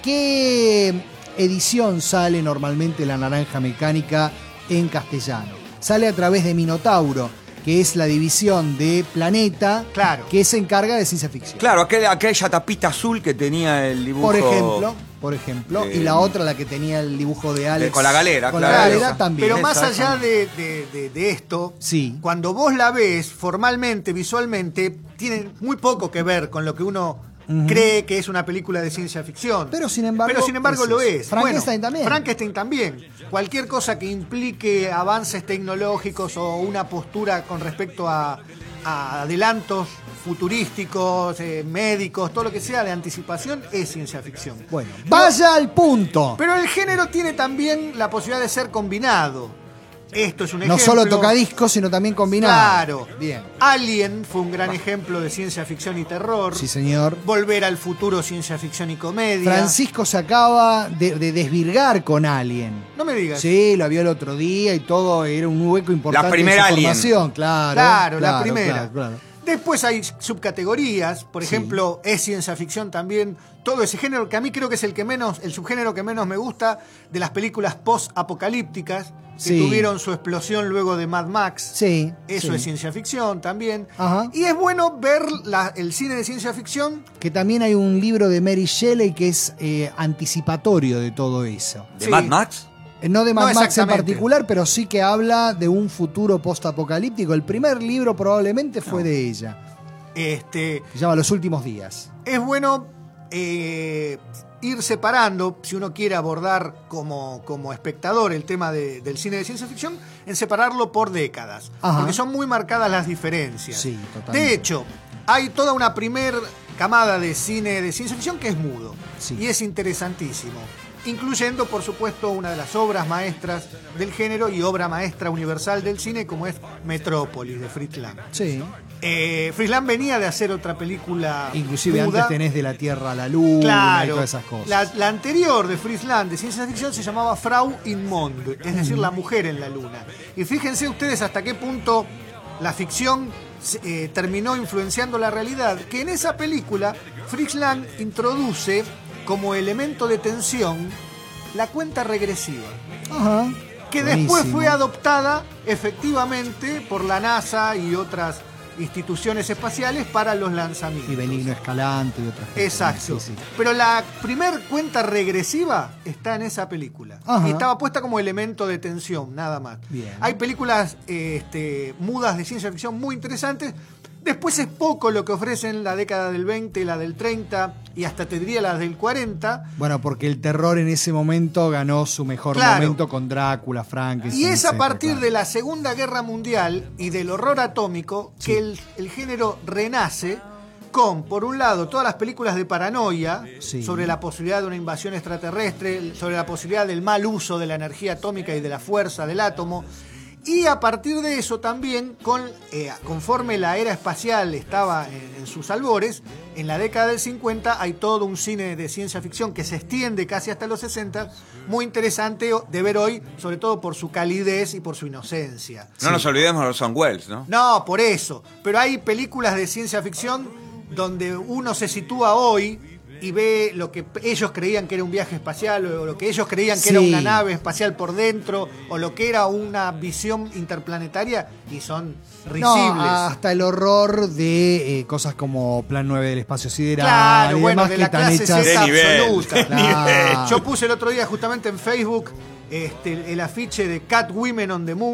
qué edición sale normalmente La Naranja Mecánica en castellano? Sale a través de Minotauro, que es la división de Planeta, Claro. que se encarga de ciencia ficción. Claro, aquel- aquella tapita azul que tenía el dibujo. Por ejemplo, por ejemplo, Eh, y la otra, la que tenía el dibujo de Alex. con la galera, con claro. la galera Esa. también. Pero más Esa, allá esa. de, de- de- de esto, Sí. cuando vos la ves formalmente, visualmente, tiene muy poco que ver con lo que uno Ujú. cree que es una película de ciencia ficción. Pero sin embargo, Pero sin embargo es lo eso. es. Frankenstein Bueno, también. Frankenstein también. Cualquier cosa que implique avances tecnológicos o una postura con respecto a, a adelantos futurísticos, eh, médicos, todo lo que sea de anticipación es ciencia ficción. Bueno, vaya al punto. Pero el género tiene también la posibilidad de ser combinado. Esto es un No ejemplo. solo tocadiscos, sino también combinado. Claro. Bien. Alien fue un gran ejemplo de ciencia ficción y terror. Sí, señor. Volver al futuro, ciencia ficción y comedia. Francisco se acaba de, de desvirgar con Alien. No me digas. Sí, lo vio el otro día y todo, era un hueco importante. La primera en su Alien. formación, claro. Claro, la primera. claro, claro. Después hay subcategorías, por Sí. ejemplo, es ciencia ficción también, todo ese género que a mí creo que es el que menos, el subgénero que menos me gusta de las películas post-apocalípticas que Sí. tuvieron su explosión luego de Mad Max. Sí. Eso sí. es ciencia ficción también. Ajá. Y es bueno ver la- el cine de ciencia ficción. Que también hay un libro de Mary Shelley que es eh, anticipatorio de todo eso. ¿De Sí. Mad Max? Eh, No de No Mad Max en exactamente. particular, pero sí que habla de un futuro post-apocalíptico. El primer libro probablemente fue de ella. Este, Se llama Los Últimos Días. es bueno eh, ir separando, si uno quiere abordar como, como espectador el tema de- del cine de ciencia ficción, en separarlo por décadas. Ajá. Porque son muy marcadas las diferencias. Sí, totalmente. De hecho, hay toda una primer camada de cine de ciencia ficción que es mudo. Sí. Y es interesantísimo. Incluyendo, por supuesto, una de las obras maestras del género y obra maestra universal del cine, como es Metrópolis, de Fritz Lang. Sí. Eh, Fritz Lang venía de hacer otra película Inclusive muda. antes tenés De la Tierra a la Luna y Claro, todas esas cosas. la, la anterior de Fritz Lang de ciencia ficción se llamaba Frau in Mond, es decir, la mujer en la luna. Y fíjense ustedes hasta qué punto la ficción eh, terminó influenciando la realidad, que en esa película Fritz Lang introduce como elemento de tensión la cuenta regresiva, Ajá. que Buenísimo. después fue adoptada efectivamente por la NASA y otras instituciones espaciales para los lanzamientos. Y Benigno Escalante y otras cosas. Exacto. Sí, sí. Pero la primer cuenta regresiva está en esa película. Ajá. Y estaba puesta como elemento de tensión, nada más. Bien. Hay películas eh, este, mudas de ciencia ficción muy interesantes. Después es poco lo que ofrecen la década del veinte, la del treinta y hasta te diría la del cuarenta. Bueno, porque el terror en ese momento ganó su mejor Claro. momento con Drácula, Frankenstein. Y es a etcétera, partir claro. de la Segunda Guerra Mundial y del horror atómico que el, el género renace con, por un lado, todas las películas de paranoia Sí. sobre la posibilidad de una invasión extraterrestre, sobre la posibilidad del mal uso de la energía atómica y de la fuerza del átomo. Y a partir de eso también, con, eh, conforme la era espacial estaba en, en sus albores, en la década del cincuenta hay todo un cine de ciencia ficción que se extiende casi hasta los sesenta, muy interesante de ver hoy, sobre todo por su calidez y por su inocencia. No nos olvidemos de Orson Welles, ¿no? No, por eso. Pero hay películas de ciencia ficción donde uno se sitúa hoy y ve lo que ellos creían que era un viaje espacial, o lo que ellos creían que Sí. era una nave espacial por dentro, o lo que era una visión interplanetaria, y son risibles. No, hasta el horror de eh, cosas como Plan nueve del Espacio Sideral Claro, y bueno, demás de que la están clase hechas. De Z nivel, absoluta. de Yo puse el otro día justamente en Facebook este, el afiche de Cat Women on the Moon,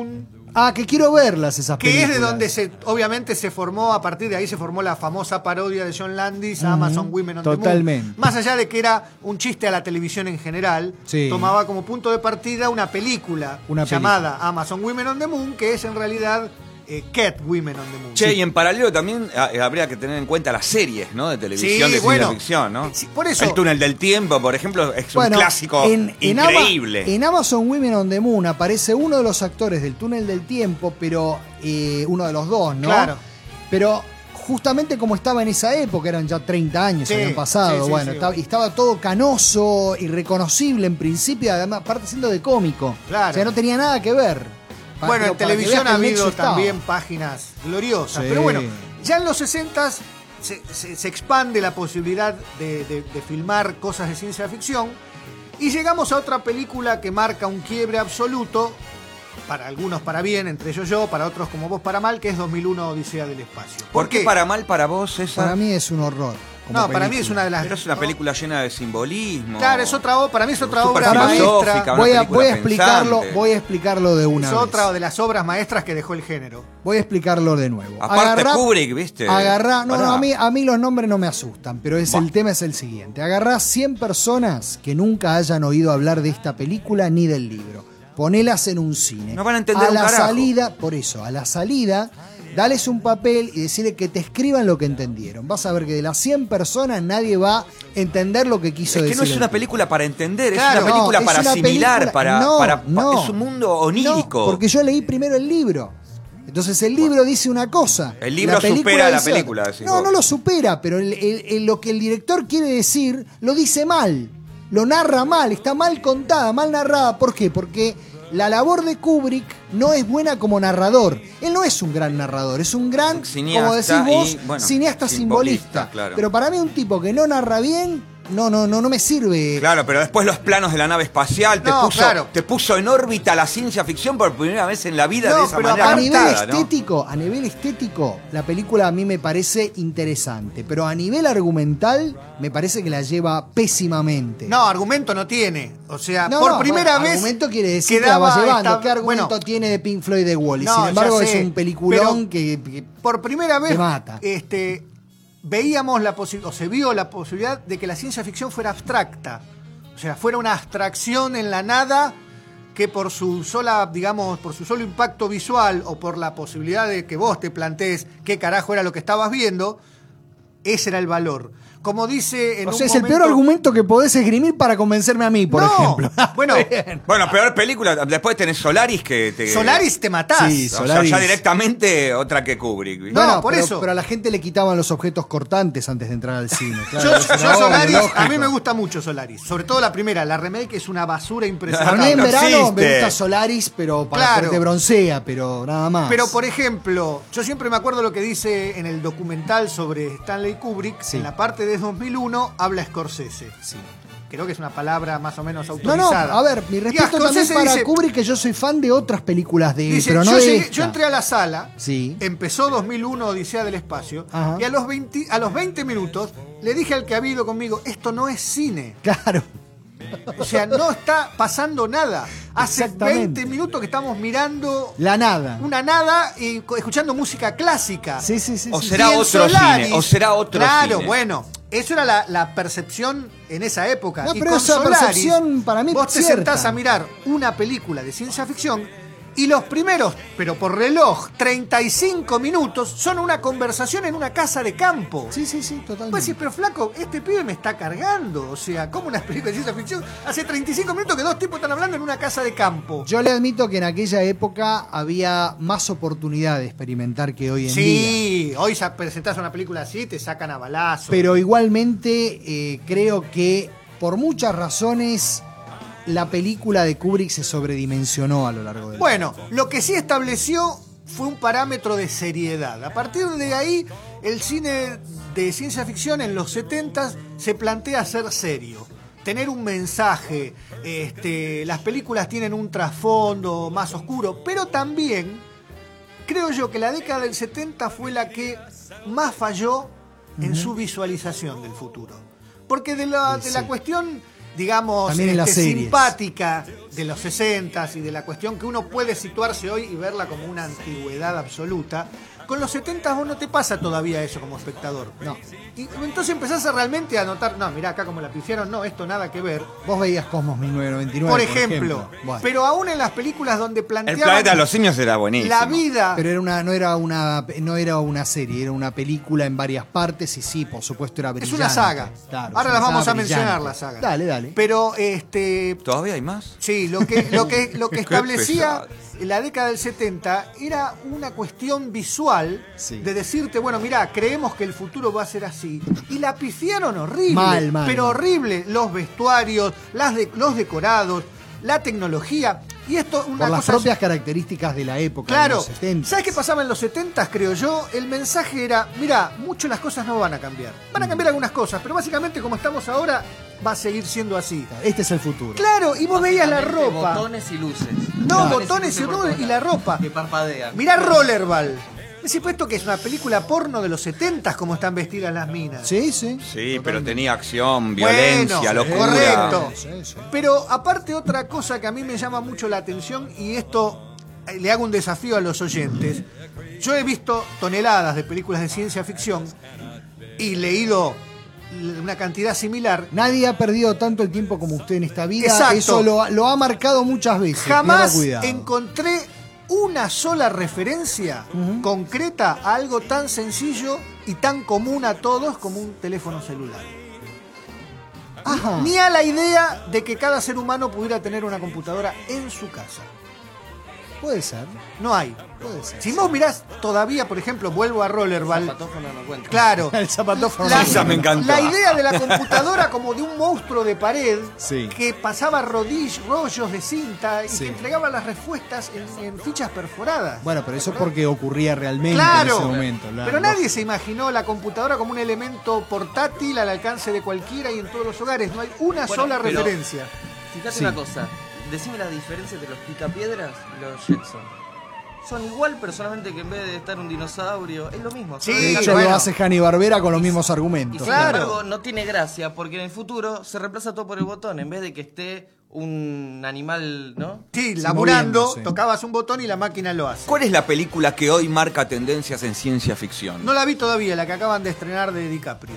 Ah, que quiero verlas esas que películas. es de donde se, obviamente se formó, a partir de ahí se formó la famosa parodia de John Landis a Amazon Women on the Moon. Totalmente. Más allá de que era un chiste a la televisión en general, Sí. tomaba como punto de partida una película Una llamada Amazon Women on the Moon, que es en realidad eh, Cat Women on the Moon. Che, y en paralelo también ah, eh, habría que tener en cuenta las series, ¿no? De televisión, Sí, de bueno, ciencia ficción, ¿no? sí, por eso- El túnel del tiempo, por ejemplo, es Bueno, un clásico en, en Ama- increíble. en Amazon Women on the Moon aparece uno de los actores del túnel del tiempo, pero eh, uno de los dos, ¿no? Claro. Pero justamente como estaba en esa época, eran ya treinta años, Sí, habían pasado, sí, sí, bueno, sí. estaba, y estaba todo canoso, irreconocible en principio, además, aparte siendo de cómico. Claro. O sea, no tenía nada que ver. Pa- Bueno, pero en para que televisión veas ha que el habido nexo estaba. también páginas gloriosas. Sí. Pero bueno, ya en los sesentas se, se- se expande la posibilidad de, de- de filmar cosas de ciencia ficción. Y llegamos a otra película que marca un quiebre absoluto, para algunos para bien, entre ellos yo, para otros como vos para mal, que es dos mil uno Odisea del Espacio. ¿Por qué para mal para vos, César? Para mí es un horror. como No, para mí película. es una de las... Pero es una película llena de simbolismo. Claro, es otra obra, para mí es otra Súper obra filosófica, maestra. una Voy a, película voy a explicarlo, pensante. voy a explicarlo de una Es vez. otra de las obras maestras que dejó el género. Voy a explicarlo de nuevo. Aparte Kubrick, ¿viste? Agarrá, no, Pará. no, a mí, a mí los nombres no me asustan, pero es Bah. el tema es el siguiente. Agarrá cien personas que nunca hayan oído hablar de esta película ni del libro. Ponelas en un cine. No van a entender a un la carajo. salida, por eso, a la salida, dales un papel y decirle que te escriban lo que entendieron. Vas a ver que de las cien personas nadie va a entender lo que quiso Es que decir. no es el una tipo. película para entender, Claro, es una película no, para es una asimilar, película- para, no, para- pa- no. es un mundo onírico. No, porque yo leí primero el libro. Entonces el libro dice una cosa. El libro supera la dice película, otra. decís No, vos. no lo supera, pero el- el- el- lo que el director quiere decir lo dice mal. Lo narra mal, está mal contada, mal narrada. ¿Por qué? Porque la labor de Kubrick no es buena como narrador. Él no es un gran narrador, es un gran, Cineasta como decís vos, y, bueno, cineasta simbolista, simbolista. claro. Pero para mí un tipo que no narra bien, no, no, no, no me sirve. Claro, pero después los planos de la nave espacial te, No, puso, claro. te puso en órbita la ciencia ficción por primera vez en la vida No, de esa pero manera. A nivel captada, ¿no? estético, a nivel estético, la película a mí me parece interesante, pero a nivel argumental me parece que la lleva pésimamente. No, argumento no tiene. O sea, No, por no, primera bueno, vez. argumento quiere decir que la va quedaba llevando. esta- ¿Qué argumento bueno, tiene de Pink Floyd de Wall-E? No, Sin ya embargo, sé, es un peliculón pero- que, que- por primera vez Te mata. este, veíamos la posibilidad, o se vio la posibilidad de que la ciencia ficción fuera abstracta. O sea, fuera una abstracción en la nada que por su sola, digamos, por su solo impacto visual o por la posibilidad de que vos te plantees qué carajo era lo que estabas viendo, ese era el valor. Como dice en o un sea, es el momento- peor argumento que podés esgrimir para convencerme a mí, por No, ejemplo. bueno, Bueno, peor película. Después tenés Solaris que te. Solaris te matás. Sí, O sea, Solaris. ya directamente otra que Kubrick. ¿viste? No, Bueno, por pero, eso. pero a la gente le quitaban los objetos cortantes antes de entrar al cine. Claro, Yo, eso yo era obvio, Solaris, a lógico. mí me gusta mucho Solaris. Sobre todo la primera, la remake es una basura A impresionante. mí en no verano existe. me gusta Solaris, pero para Claro. porque te broncea, pero nada más. Pero por ejemplo, yo siempre me acuerdo lo que dice en el documental sobre Stanley Kubrick, Sí. en la parte de dos mil uno habla Scorsese. Sí. Creo que es una palabra más o menos No, autorizada. no, a ver, mi Y respeto también Scorsese para dice- Kubrick, que yo soy fan de otras películas de él, Dice, pero no yo, de llegué- esta. yo entré a la sala, Sí. empezó dos mil uno Odisea del Espacio, Ajá. y a los, veinte, a los veinte minutos le dije al que ha habido conmigo, esto no es cine. Claro. O sea, no está pasando nada. Hace Exactamente. veinte minutos que estamos mirando La nada. una nada y co- escuchando música clásica. Sí, sí, sí. O sí. será Y en otro cine, o será otro claro, cine. bueno, eso era la, la percepción en esa época. No, y pero con esa Solaris, percepción para mí vos es te cierta. sentás a mirar una película de ciencia ficción y los primeros, pero por reloj, treinta y cinco minutos son una conversación en una casa de campo. Sí, sí, sí, totalmente. Pues sí, pero flaco, este pibe me está cargando. O sea, como una película de ciencia ficción. Hace treinta y cinco minutos que dos tipos están hablando en una casa de campo. Yo le admito que en aquella época había más oportunidad de experimentar que hoy en día. Sí, hoy sa- presentás una película así, te sacan a balazo. Pero igualmente eh, creo que por muchas razones la película de Kubrick se sobredimensionó a lo largo del Bueno, lo que sí estableció fue un parámetro de seriedad. A partir de ahí, el cine de ciencia ficción en los setentas se plantea ser serio. Tener un mensaje, este, las películas tienen un trasfondo más oscuro, pero también creo yo que la década del setenta fue la que más falló en su visualización del futuro. Porque de la, Sí, de la sí. cuestión digamos, También en las este, series. simpática de los sesentas y de la cuestión que uno puede situarse hoy y verla como una antigüedad absoluta. Con los setentas vos no te pasa todavía eso como espectador. No. Y entonces empezás a realmente a notar, no, mirá acá como la pifiaron, no, esto nada que ver. Vos veías Cosmos mil novecientos noventa y nueve, Por por ejemplo. ejemplo. Bueno. Pero aún en las películas donde El planteaban planeta de los simios era buenísimo. la vida... Pero era una, no, era una, no era una serie, era una película en varias partes y sí, por supuesto era Es brillante. una saga. Claro, Ahora es las una vamos saga a mencionar, brillante. la saga. Dale, dale. Pero, este... ¿Todavía hay más? Sí, lo que, lo que, lo que Qué establecía pesado. la década del setenta era una cuestión visual Sí. de decirte, bueno, mirá, creemos que el futuro va a ser así. Y la pifiaron horrible. Mal, mal, pero mal. horrible. Los vestuarios, las de, los decorados, la tecnología. Y esto, una Por las cosa... propias características de la época. de Claro, los setenta. ¿sabes qué pasaba en los setentas, creo yo? El mensaje era, mira, mucho las cosas no van a cambiar. Van a cambiar algunas cosas, pero básicamente como estamos ahora, va a seguir siendo así. Este es el futuro. Claro, y vos veías la Básicamente, ropa. Botones y luces. No, Botones botones y, luces por todo, todos y la lados. ropa. Que parpadean. Mirá Rollerball. Decís, pues esto que es una película porno de los setentas, como están vestidas las minas. Sí, sí. Sí, pero tenía acción, violencia, Bueno, locura. correcto. Sí, sí. Pero aparte otra cosa que a mí me llama mucho la atención, y esto eh, le hago un desafío a los oyentes. Yo he visto toneladas de películas de ciencia ficción y leído una cantidad similar. Nadie ha perdido tanto el tiempo como usted en esta vida. Exacto. Eso lo, lo ha marcado muchas veces. Jamás Tenga cuidado. encontré una sola referencia concreta a algo tan sencillo y tan común a todos como un teléfono celular. Ajá. Ni a la idea de que cada ser humano pudiera tener una computadora en su casa. Puede ser. No hay. Puede ser. Si vos mirás todavía, por ejemplo, vuelvo a Rollerball. Zapatófono no cuenta. Claro. El zapatófono. La, Esa me encantó. la idea de la computadora como de un monstruo de pared Sí. que pasaba rodillos, rollos de cinta y Sí. que entregaba las respuestas en, en fichas perforadas. Bueno, pero eso porque ocurría realmente Claro, en ese momento. claro. pero nadie se imaginó la computadora como un elemento portátil al alcance de cualquiera y en todos los hogares. No hay una Bueno, sola pero- referencia. Fíjate Sí. una cosa. Decime la diferencia entre los picapiedras y los Jetson. Son igual, pero solamente que en vez de estar un dinosaurio, es lo mismo. Sí, De solamente hecho, bueno. lo hace Hanna-Barbera con los mismos Y argumentos. sin Claro. embargo, no tiene gracia porque en el futuro se reemplaza todo por el botón en vez de que esté un animal, ¿no? Sí, Sí, laburando, moviéndose. tocabas un botón y la máquina lo hace. ¿Cuál es la película que hoy marca tendencias en ciencia ficción? No la vi todavía, la que acaban de estrenar de DiCaprio.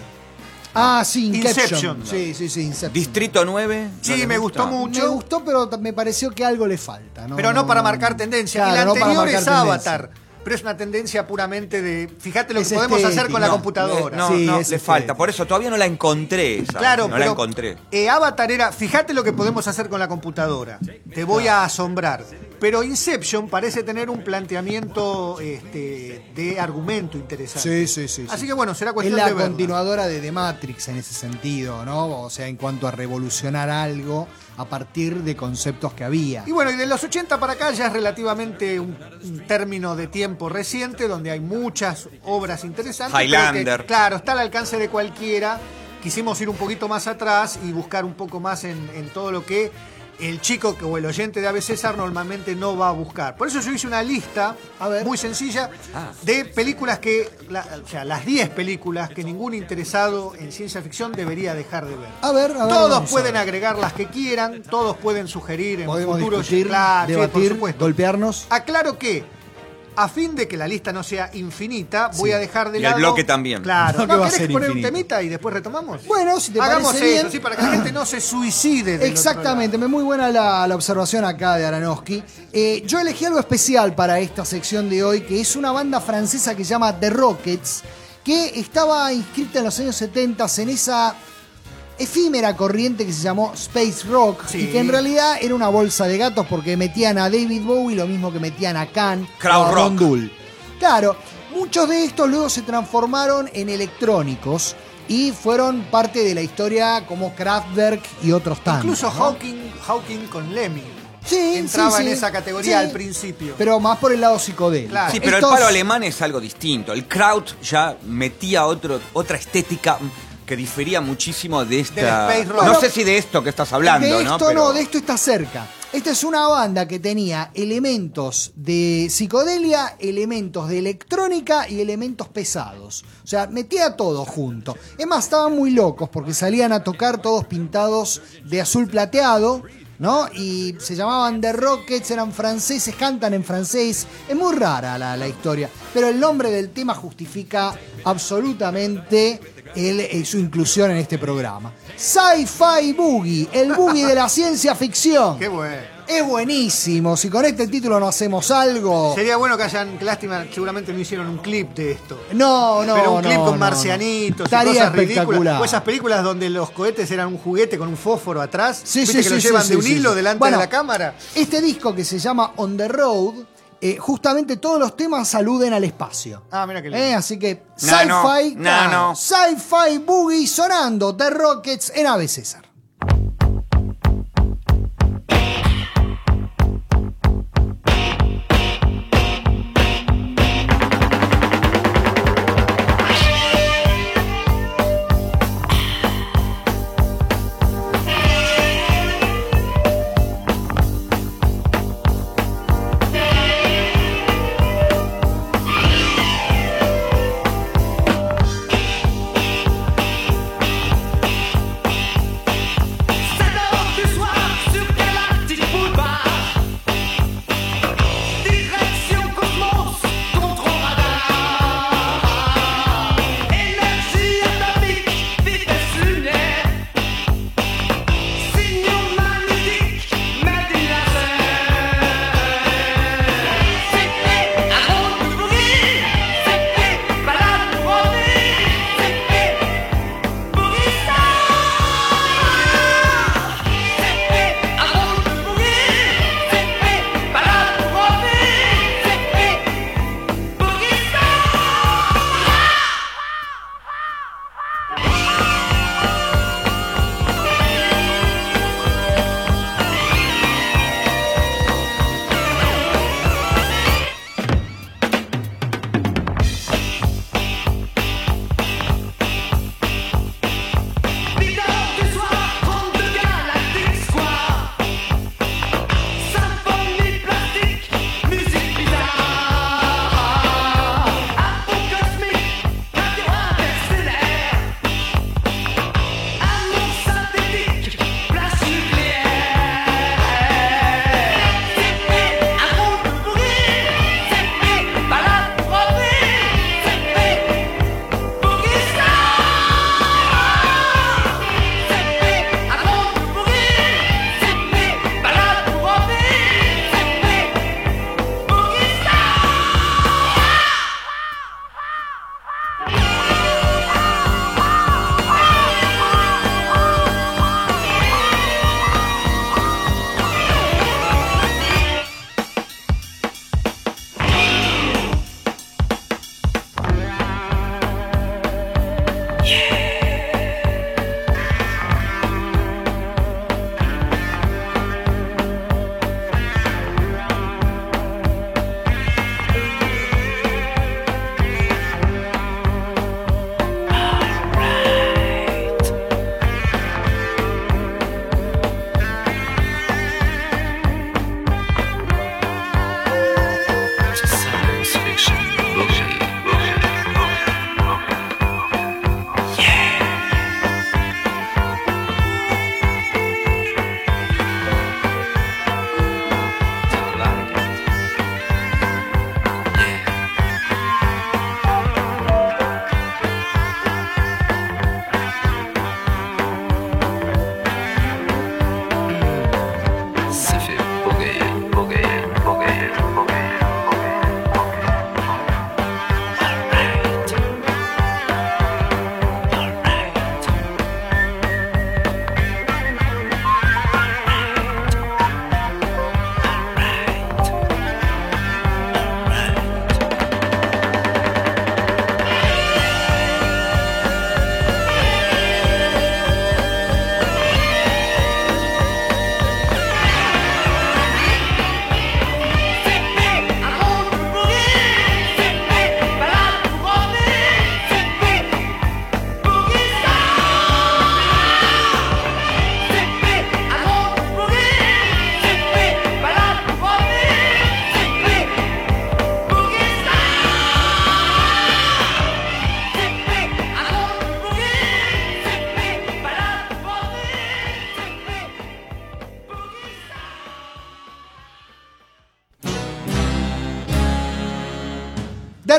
Ah, sí, Inception. Inception. Sí, sí, sí, Inception. Distrito nueve. ¿no Sí, les me gusta? gustó mucho. Me gustó, pero t- me pareció que algo le falta. ¿no? Pero no para marcar tendencia. Claro, y la no para anterior marcar es tendencia. Avatar. Pero es una tendencia puramente de. Fíjate lo Es que podemos hacer estética. con la No, computadora. Eh, no, Sí, no, es le estética. falta. Por eso todavía no la encontré esa. Claro, no pero la encontré. eh, Avatar era, fíjate lo que podemos hacer con la computadora. Te voy a asombrar. Pero Inception parece tener un planteamiento este, de argumento interesante. Sí, sí, sí. Así sí. que bueno, será Es cuestión la de verla. continuadora de The Matrix en ese sentido, ¿no? O sea, en cuanto a revolucionar algo a partir de conceptos que había. Y bueno, y de los ochenta para acá ya es relativamente un, un término de tiempo reciente donde hay muchas obras interesantes. pero Highlander. que, claro, está al alcance de cualquiera. Quisimos ir un poquito más atrás y buscar un poco más en, en todo lo que el chico que, o el oyente de A B César normalmente no va a buscar. Por eso yo hice una lista A ver. muy sencilla Ah. de películas que, la- o sea, las diez películas que ningún interesado en ciencia ficción debería dejar de ver. A ver, a ver. Todos vamos a pueden ver. agregar las que quieran, todos pueden sugerir en Podemos futuros. discutir, claro, sí, por debatir, supuesto. golpearnos. Aclaro que, a fin de que la lista no sea infinita, voy Sí. a dejar de Y el lado. bloque también. Claro. No, que ¿No, va a ¿Querés ser poner infinito. un temita y después retomamos? Bueno, si te Hagamos parece eso, bien. sí, para que la gente no se suicide. del Exactamente, otro me muy buena la, la observación acá de Aronofsky. Eh, yo elegí algo especial para esta sección de hoy, que es una banda francesa que se llama The Rockets, que estaba inscrita en los años setenta en esa efímera corriente que se llamó Space Rock, Sí. y que en realidad era una bolsa de gatos porque metían a David Bowie lo mismo que metían a Khan Crowd o a Ron rock. Dool. Claro, muchos de estos luego se transformaron en electrónicos y fueron parte de la historia como Kraftwerk y otros tantos. Incluso ¿no? Hawking, Hawking con Lemmy Sí, entraba sí, en sí. esa categoría Sí, al principio. pero más por el lado psicodélico. Claro. Sí, pero Estos- el palo alemán es algo distinto. El Kraut ya metía otro, otra estética que difería muchísimo de esta. Del space rock. No sé si de esto que estás hablando, de ¿no? esto Pero- no, de esto está cerca. Esta es una banda que tenía elementos de psicodelia, elementos de electrónica y elementos pesados. O sea, metía todo junto. Es más, estaban muy locos porque salían a tocar todos pintados de azul plateado, ¿no? Y se llamaban The Rockets, eran franceses, cantan en francés. Es muy rara la, la historia, pero el nombre del tema justifica absolutamente el, eh, su inclusión en este programa. Sci-Fi Boogie, el boogie de la ciencia ficción. Qué bueno. Es buenísimo. Si con este título no hacemos algo... Sería bueno que hayan, qué lástima, seguramente no hicieron un clip de esto. No, no, Pero un clip no, con no, marcianitos no. y Estaría cosas ridículas. espectacular. O esas películas donde los cohetes eran un juguete con un fósforo atrás. Sí, ¿Viste sí, que sí, lo sí, llevan sí, de un sí, hilo sí. delante Bueno, de la cámara? Este disco que se llama On the Road, eh, justamente todos los temas aluden al espacio. Ah, mira qué lindo. Eh, así que No, Sci-Fi, no, claro, no, no. Sci-Fi Boogie sonando The Rockets en Ave César. Thank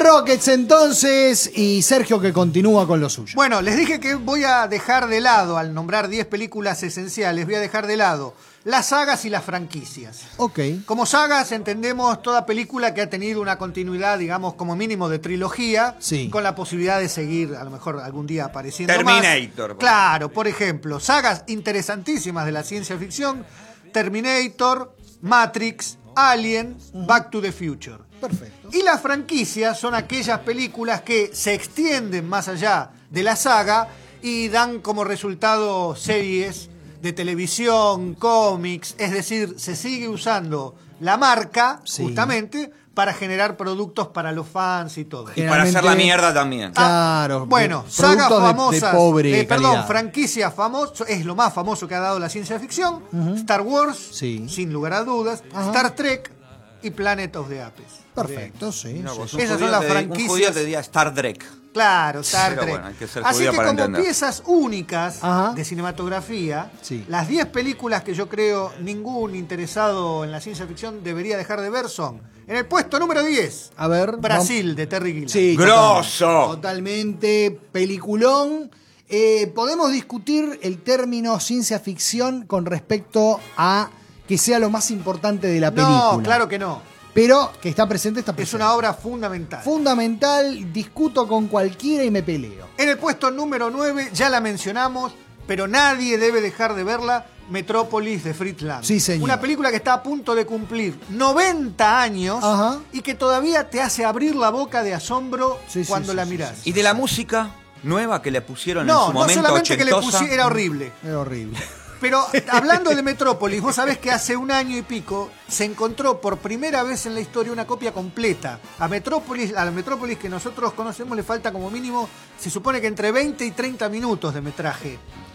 Rockets entonces y Sergio que continúa con lo suyo. Bueno, les dije que voy a dejar de lado, al nombrar diez películas esenciales, voy a dejar de lado las sagas y las franquicias. Ok. Como sagas entendemos toda película que ha tenido una continuidad, digamos, como mínimo de trilogía, Sí. con la posibilidad de seguir, a lo mejor algún día apareciendo Terminator. más. Claro, por ejemplo, sagas interesantísimas de la ciencia ficción, Terminator, Matrix, Alien, Back to the Future. Perfecto. Y las franquicias son aquellas películas que se extienden más allá de la saga y dan como resultado series de televisión, cómics, es decir, se sigue usando la marca Sí. justamente para generar productos para los fans y todo. Y para hacer la Generalmente- mierda también. Claro. Bueno, de- sagas productos de- famosas, de pobre eh, perdón, calidad. franquicias famosas, es lo más famoso que ha dado la ciencia ficción, Star Wars, Sí. sin lugar a dudas, Ajá. Star Trek y Planet of the Apes. Perfecto, sí. Mira sí, vos, sí. un Esas judío son las te- Un franquicias. judío te diría Star Trek. Claro, Star Pero Trek. bueno, hay que ser Así judío que para como entender. piezas únicas Ajá. de cinematografía, Sí. las diez películas que yo creo ningún interesado en la ciencia ficción debería dejar de ver son, en el puesto número diez, A ver. Brasil, de Terry Gilliam. Sí, ¡Grosso! Totalmente peliculón. Eh, podemos discutir el término ciencia ficción con respecto a que sea lo más importante de la película. No, claro que no. Pero que está presente, está Es presente. una obra fundamental. Fundamental, discuto con cualquiera y me peleo. En el puesto número nueve, ya la mencionamos, pero nadie debe dejar de verla, Metrópolis de Fritz Lang. Sí, señor. Una película que está a punto de cumplir noventa años Ajá. y que todavía te hace abrir la boca de asombro Sí, sí, cuando sí, la sí, mirás. ¿Y de la música nueva que le pusieron en No, su no momento solamente que le ochentosa? pusieron, era horrible. Es horrible. Pero hablando de Metrópolis, vos sabés que hace un año y pico se encontró por primera vez en la historia una copia completa. A Metrópolis, a la Metrópolis que nosotros conocemos le falta como mínimo, se supone que entre veinte y treinta minutos de metraje.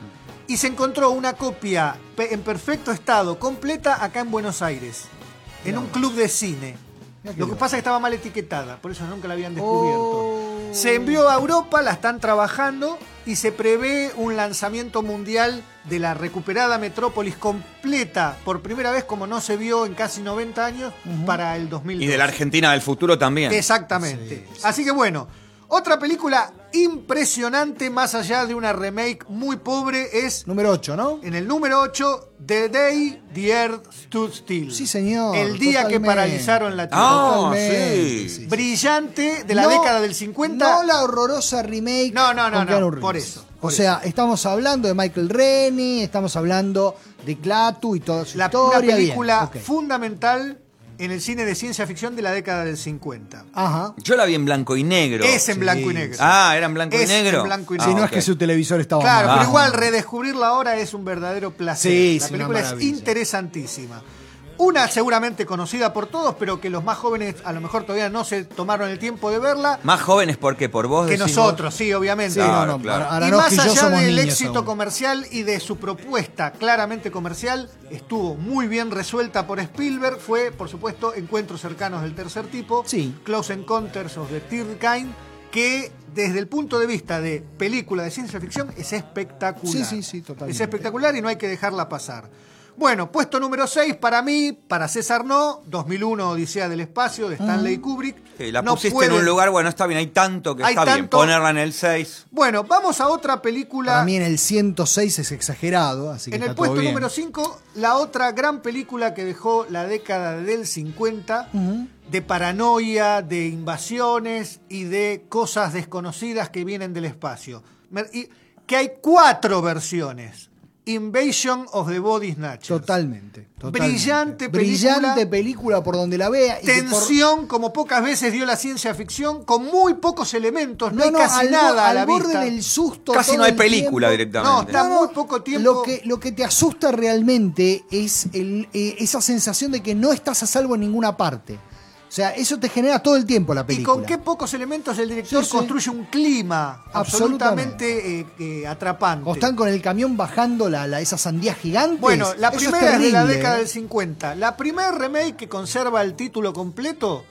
Y se encontró una copia pe- en perfecto estado, completa, acá en Buenos Aires, en un club de cine. Lo que pasa es que estaba mal etiquetada, por eso nunca la habían descubierto. Se envió a Europa, la están trabajando y se prevé un lanzamiento mundial de la recuperada Metrópolis completa, por primera vez como no se vio en casi noventa años, para el dos mil doce. Y de la Argentina del futuro también. Exactamente. Así que bueno, otra película impresionante, más allá de una remake muy pobre, es Número ocho, ¿no? en el número ocho, The Day the Earth Stood Still. Sí, señor. El día que totalmente. paralizaron la Tierra. Ah, Totalmente, sí. Brillante, de la No, década del cincuenta. No la horrorosa remake. No, no, no, con no, Keanu Reeves. por eso, por o sea, estamos hablando de Michael Rennie, estamos hablando de Klaatu y toda su La, historia. una película bien, ok. fundamental en el cine de ciencia ficción de la década del cincuenta. Ajá. Yo la vi en blanco y negro. Es en Sí. blanco y negro. Ah, ¿era en blanco y Es en negro? blanco y Ah, Si no negro. es que ok. su televisor estaba Claro, mal. pero Ah. igual redescubrirla ahora es un verdadero placer. Sí, la sí, película una es maravilla. interesantísima. Una seguramente conocida por todos, pero que los más jóvenes a lo mejor todavía no se tomaron el tiempo de verla. Más jóvenes, ¿por qué? ¿Por vos? Que decís nosotros, vos? sí, obviamente. Sí, Claro, no, no, claro. Ara- Y Aronofsky más y yo allá somos del niños éxito aún. comercial y de su propuesta claramente comercial, estuvo muy bien resuelta por Spielberg. Fue, por supuesto, Encuentros cercanos del tercer tipo, Sí. Close Encounters of the Third Kind, que desde el punto de vista de película de ciencia ficción es espectacular. Sí, sí, sí, totalmente. Es espectacular y no hay que dejarla pasar. Bueno, puesto número seis para mí, para César no, dos mil uno Odisea del Espacio de Stanley Kubrick. Sí, la No pusiste puede- en un lugar, bueno, está bien, hay tanto que Hay está bien. tanto- Ponerla en el seis. Bueno, vamos a otra película. Para mí en el ciento seis es exagerado, así que En el está todo puesto bien. número cinco, la otra gran película que dejó la década del cincuenta, de paranoia, de invasiones y de cosas desconocidas que vienen del espacio. Mer- y que hay cuatro versiones. Invasion of the Body Snatchers. Totalmente, totalmente. Brillante película. Brillante película por donde la vea. y que por- Tensión, como pocas veces dio la ciencia ficción, con muy pocos elementos, no, No, hay no, casi al, bo- nada a al la borde vista. del susto. Casi todo no hay el película tiempo. directamente. No, está muy poco tiempo. Lo que, lo que te asusta realmente es el, eh, esa sensación de que no estás a salvo en ninguna parte. O sea, eso te genera todo el tiempo la Y película. con qué pocos elementos el director Sí, sí. construye un clima absolutamente eh, eh, atrapante. O están con el camión bajando la, la, esa sandía gigante. Bueno, la Eso primera es, de la terrible, década ¿eh? del cincuenta. La primera remake que conserva el título completo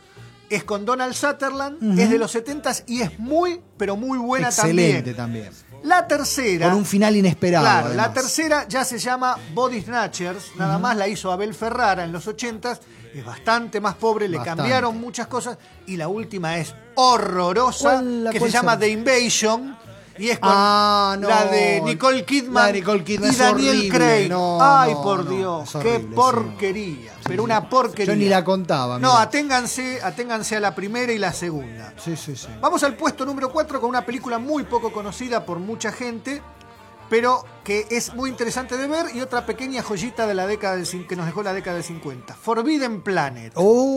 es con Donald Sutherland, Ujú. es de los setentas y es muy, pero muy buena Excelente también. también. La tercera... Con un final inesperado. Claro, además. la tercera ya se llama Body Snatchers, nada más la hizo Abel Ferrara en los ochentas, es bastante más pobre, le Bastante. cambiaron muchas cosas, y la última es horrorosa, ¿Cuál- la que se cuál llama será? The Invasion, y es con Ah, no. la de Nicole Kidman, La de Nicole Kidman y es Daniel horrible. Craig. No, Ay, no, por no, Dios, es horrible, qué sí. porquería, pero una porquería. Yo ni la contaba. No, mira. aténganse, aténganse a la primera y la segunda. Sí, sí, sí. Vamos al puesto número cuatro con una película muy poco conocida por mucha gente, pero que es muy interesante de ver, y otra pequeña joyita de la década del, cin- que nos dejó la década del cincuenta. Forbidden Planet.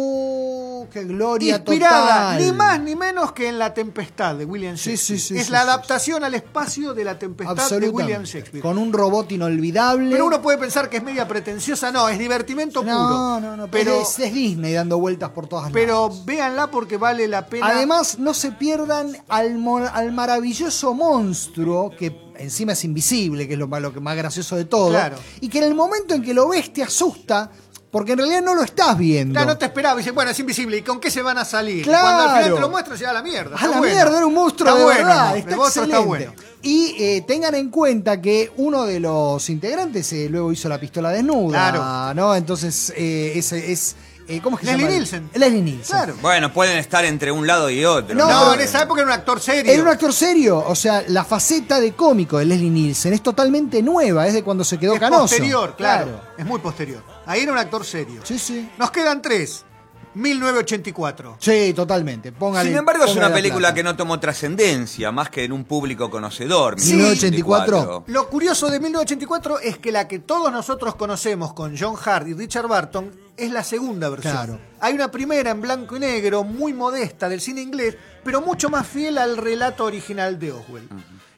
¡Oh! ¡Qué gloria Inspirada total! ni más ni menos que en La Tempestad de William Sí, Shakespeare. sí, sí, es sí, la sí, adaptación al espacio de La Tempestad de Absolutamente. William Shakespeare. Con un robot inolvidable. Pero uno puede pensar que es media pretenciosa, no, es divertimento No, puro. no, no. pero, es, es Disney dando vueltas por todas pero lados. véanla porque vale la pena. Además, no se pierdan al, mo- al maravilloso monstruo que encima es invisible, que es lo, más- lo que más gracioso de todo. Claro. Y que en el momento en que lo ves te asusta, porque en realidad no lo estás viendo. Claro, no te esperaba. Y dices, bueno, es invisible. ¿Y con qué se van a salir? Claro. Cuando al final te lo muestran, se da a la mierda. A Está la bueno. mierda, era un monstruo Está de bueno, verdad. ¿no? Está El monstruo está excelente. bueno. Y eh, tengan en cuenta que uno de los integrantes eh, luego hizo La Pistola Desnuda, Claro. ¿no? Entonces, eh, ese es... eh, ¿Cómo es que Leslie se llama? Nielsen. Leslie Nielsen. Claro. Bueno, pueden estar entre un lado y otro. No, No, pero- en esa época era un actor serio. Era un actor serio, o sea, la faceta de cómico de Leslie Nielsen es totalmente nueva, es de cuando se quedó es canoso. posterior, claro. Es muy posterior. Ahí era un actor serio. Sí, sí. Nos quedan tres. mil novecientos ochenta y cuatro. Sí, totalmente. Póngale, Sin embargo, es póngale una la película plata. que no tomó trascendencia, más que en un público conocedor. Sí. mil novecientos ochenta y cuatro. Lo curioso de mil novecientos ochenta y cuatro es que la que todos nosotros conocemos con John Hart y Richard Burton es la segunda versión. Claro. Hay una primera en blanco y negro, muy modesta, del cine inglés, pero mucho más fiel al relato original de Oswald.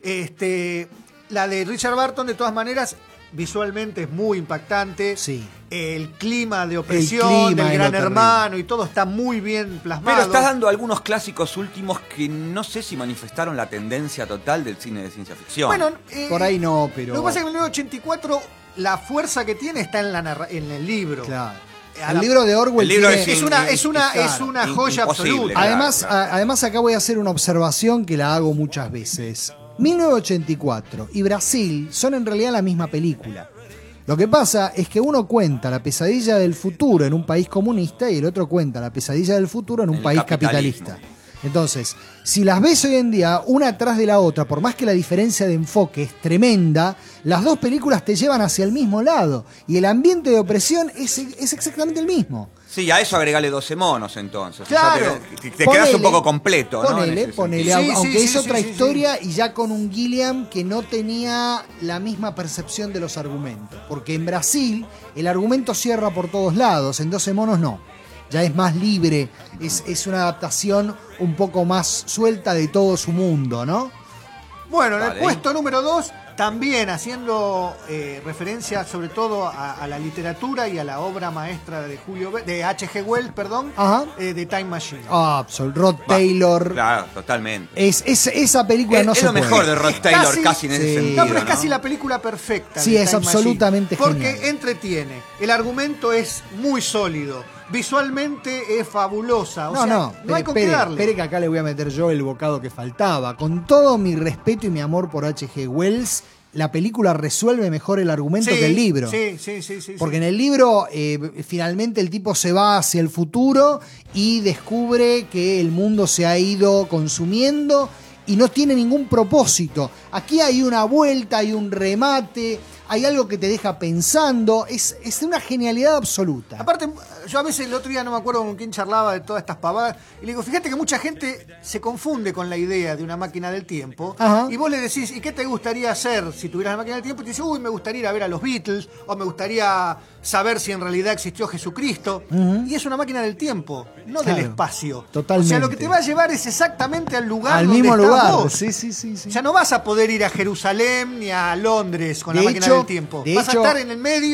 Este, la de Richard Burton, de todas maneras, visualmente es muy impactante. Sí. El clima de opresión, clima del es lo gran terrible. hermano y todo está muy bien plasmado. Pero estás dando algunos clásicos últimos que no sé si manifestaron la tendencia total del cine de ciencia ficción. Bueno, eh, Por ahí no, pero... Lo que pasa es que en mil novecientos ochenta y cuatro la fuerza que tiene está en, la narra- en el libro. Claro. A El la- libro de Orwell El libro tiene- es Es una, es una, Claro. es una In- joya imposible, absoluta. claro. Además, claro. a- además acá voy a hacer una observación que la hago muchas veces. mil novecientos ochenta y cuatro y Brasil son en realidad la misma película. Lo que pasa es que uno cuenta la pesadilla del futuro en un país comunista y el otro cuenta la pesadilla del futuro en un El país capitalismo. capitalista. Entonces, si las ves hoy en día una tras de la otra, por más que la diferencia de enfoque es tremenda, las dos películas te llevan hacia el mismo lado y el ambiente de opresión es, es exactamente el mismo. Sí, a eso agregale doce monos entonces. Claro. O sea, te, te quedas un poco completo, ¿no? En Ponele, ese ponele, sentido. Sí, aunque sí, es sí, otra sí, sí, historia y ya con un Gilliam que no tenía la misma percepción de los argumentos. Porque en Brasil el argumento cierra por todos lados, en doce monos no. Ya es más libre, es, es una adaptación un poco más suelta de todo su mundo, ¿no? Bueno, en el Vale. puesto número dos, también haciendo eh, referencia sobre todo a, a la literatura y a la obra maestra de Julio Ve- de H G Wells, perdón, Ajá. eh, de Time Machine. Ah, Absol, Rod Taylor. Claro, totalmente. Es, es- esa película Es, no es se lo puede. mejor de Rod Taylor, Casi- casi, en ese sí. sentido. No, pero es ¿no? casi la película perfecta. Sí, de es Time absolutamente Machine, porque genial. entretiene. El argumento es muy sólido. Visualmente es fabulosa. O No, sea, no, no hay con qué espere, darle. espere que acá le voy a meter yo el bocado que faltaba. Con todo mi respeto y mi amor por H G Wells, la película resuelve mejor el argumento Sí, que el libro. Sí, sí, sí, sí. Porque sí. en el libro eh, finalmente el tipo se va hacia el futuro y descubre que el mundo se ha ido consumiendo y no tiene ningún propósito. Aquí hay una vuelta, hay un remate, hay algo que te deja pensando. Es, es de una genialidad absoluta. Aparte, yo a veces el otro día no me acuerdo con quién charlaba de todas estas pavadas, y le digo, fíjate que mucha gente se confunde con la idea de una máquina del tiempo, Ajá. y vos le decís, ¿y qué te gustaría hacer si tuvieras la máquina del tiempo? Y te dice, uy, me gustaría ir a ver a los Beatles, o me gustaría saber si en realidad existió Jesucristo. Y es una máquina del tiempo, no Claro, del espacio. totalmente. O sea, lo que te va a llevar es exactamente al lugar Al donde mismo estás lugar. vos. Sí, sí, sí, sí. O sea, no vas a poder ir a Jerusalén ni a Londres con De la máquina hecho- del tiempo. de Vas hecho- a estar en el medio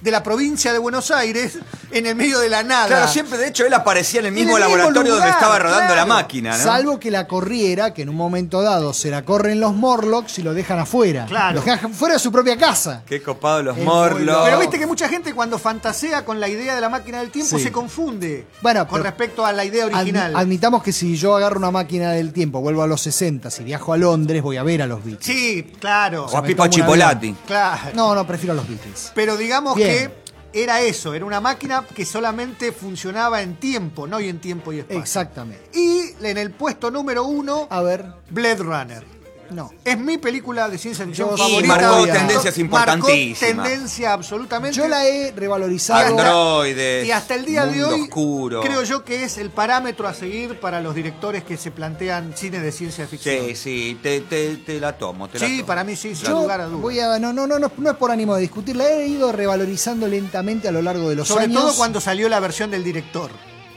de la provincia de Buenos Aires en el medio de la nada. Claro, siempre, de hecho, él aparecía en el mismo En el mismo laboratorio lugar, donde estaba rodando claro. la máquina, ¿no? Salvo que la corriera, que en un momento dado se la corren los Morlocks y lo dejan afuera. Claro. Lo dejan fuera de su propia casa. Qué copado los Es Morlocks. Pero viste que mucha gente cuando fantasea con la idea de la máquina del tiempo Sí. se confunde Bueno, con pero- respecto a la idea Admi- original. admitamos que si yo agarro una máquina del tiempo, vuelvo a los sesenta, si viajo a Londres, voy a ver a los Beatles. Sí, claro. O a me Pipo tomo un Chipolati. avión. Claro. No, no, prefiero a los Beatles. Pero digamos Bien. que era eso, era una máquina que solamente funcionaba en tiempo, no y en tiempo y espacio. Exactamente. Y en el puesto número uno, A ver, Blade Runner. no. Es mi película de ciencia ficción Yo- favorita. Y marcó Marcó tendencias importantísimas. Marcó tendencia absolutamente. Yo la he revalorizado. Androides, Y hasta el día de mundo hoy, oscuro. creo yo que es el parámetro a seguir para los directores que se plantean cine de ciencia ficción. Sí, sí, te, te, te la tomo. Te la Sí, tomo. para mí sí, sin Yo lugar a dudas. voy a, no, no, no, no, no es por ánimo de discutir, la he ido revalorizando lentamente a lo largo de los Sobre años. todo cuando salió la versión del director.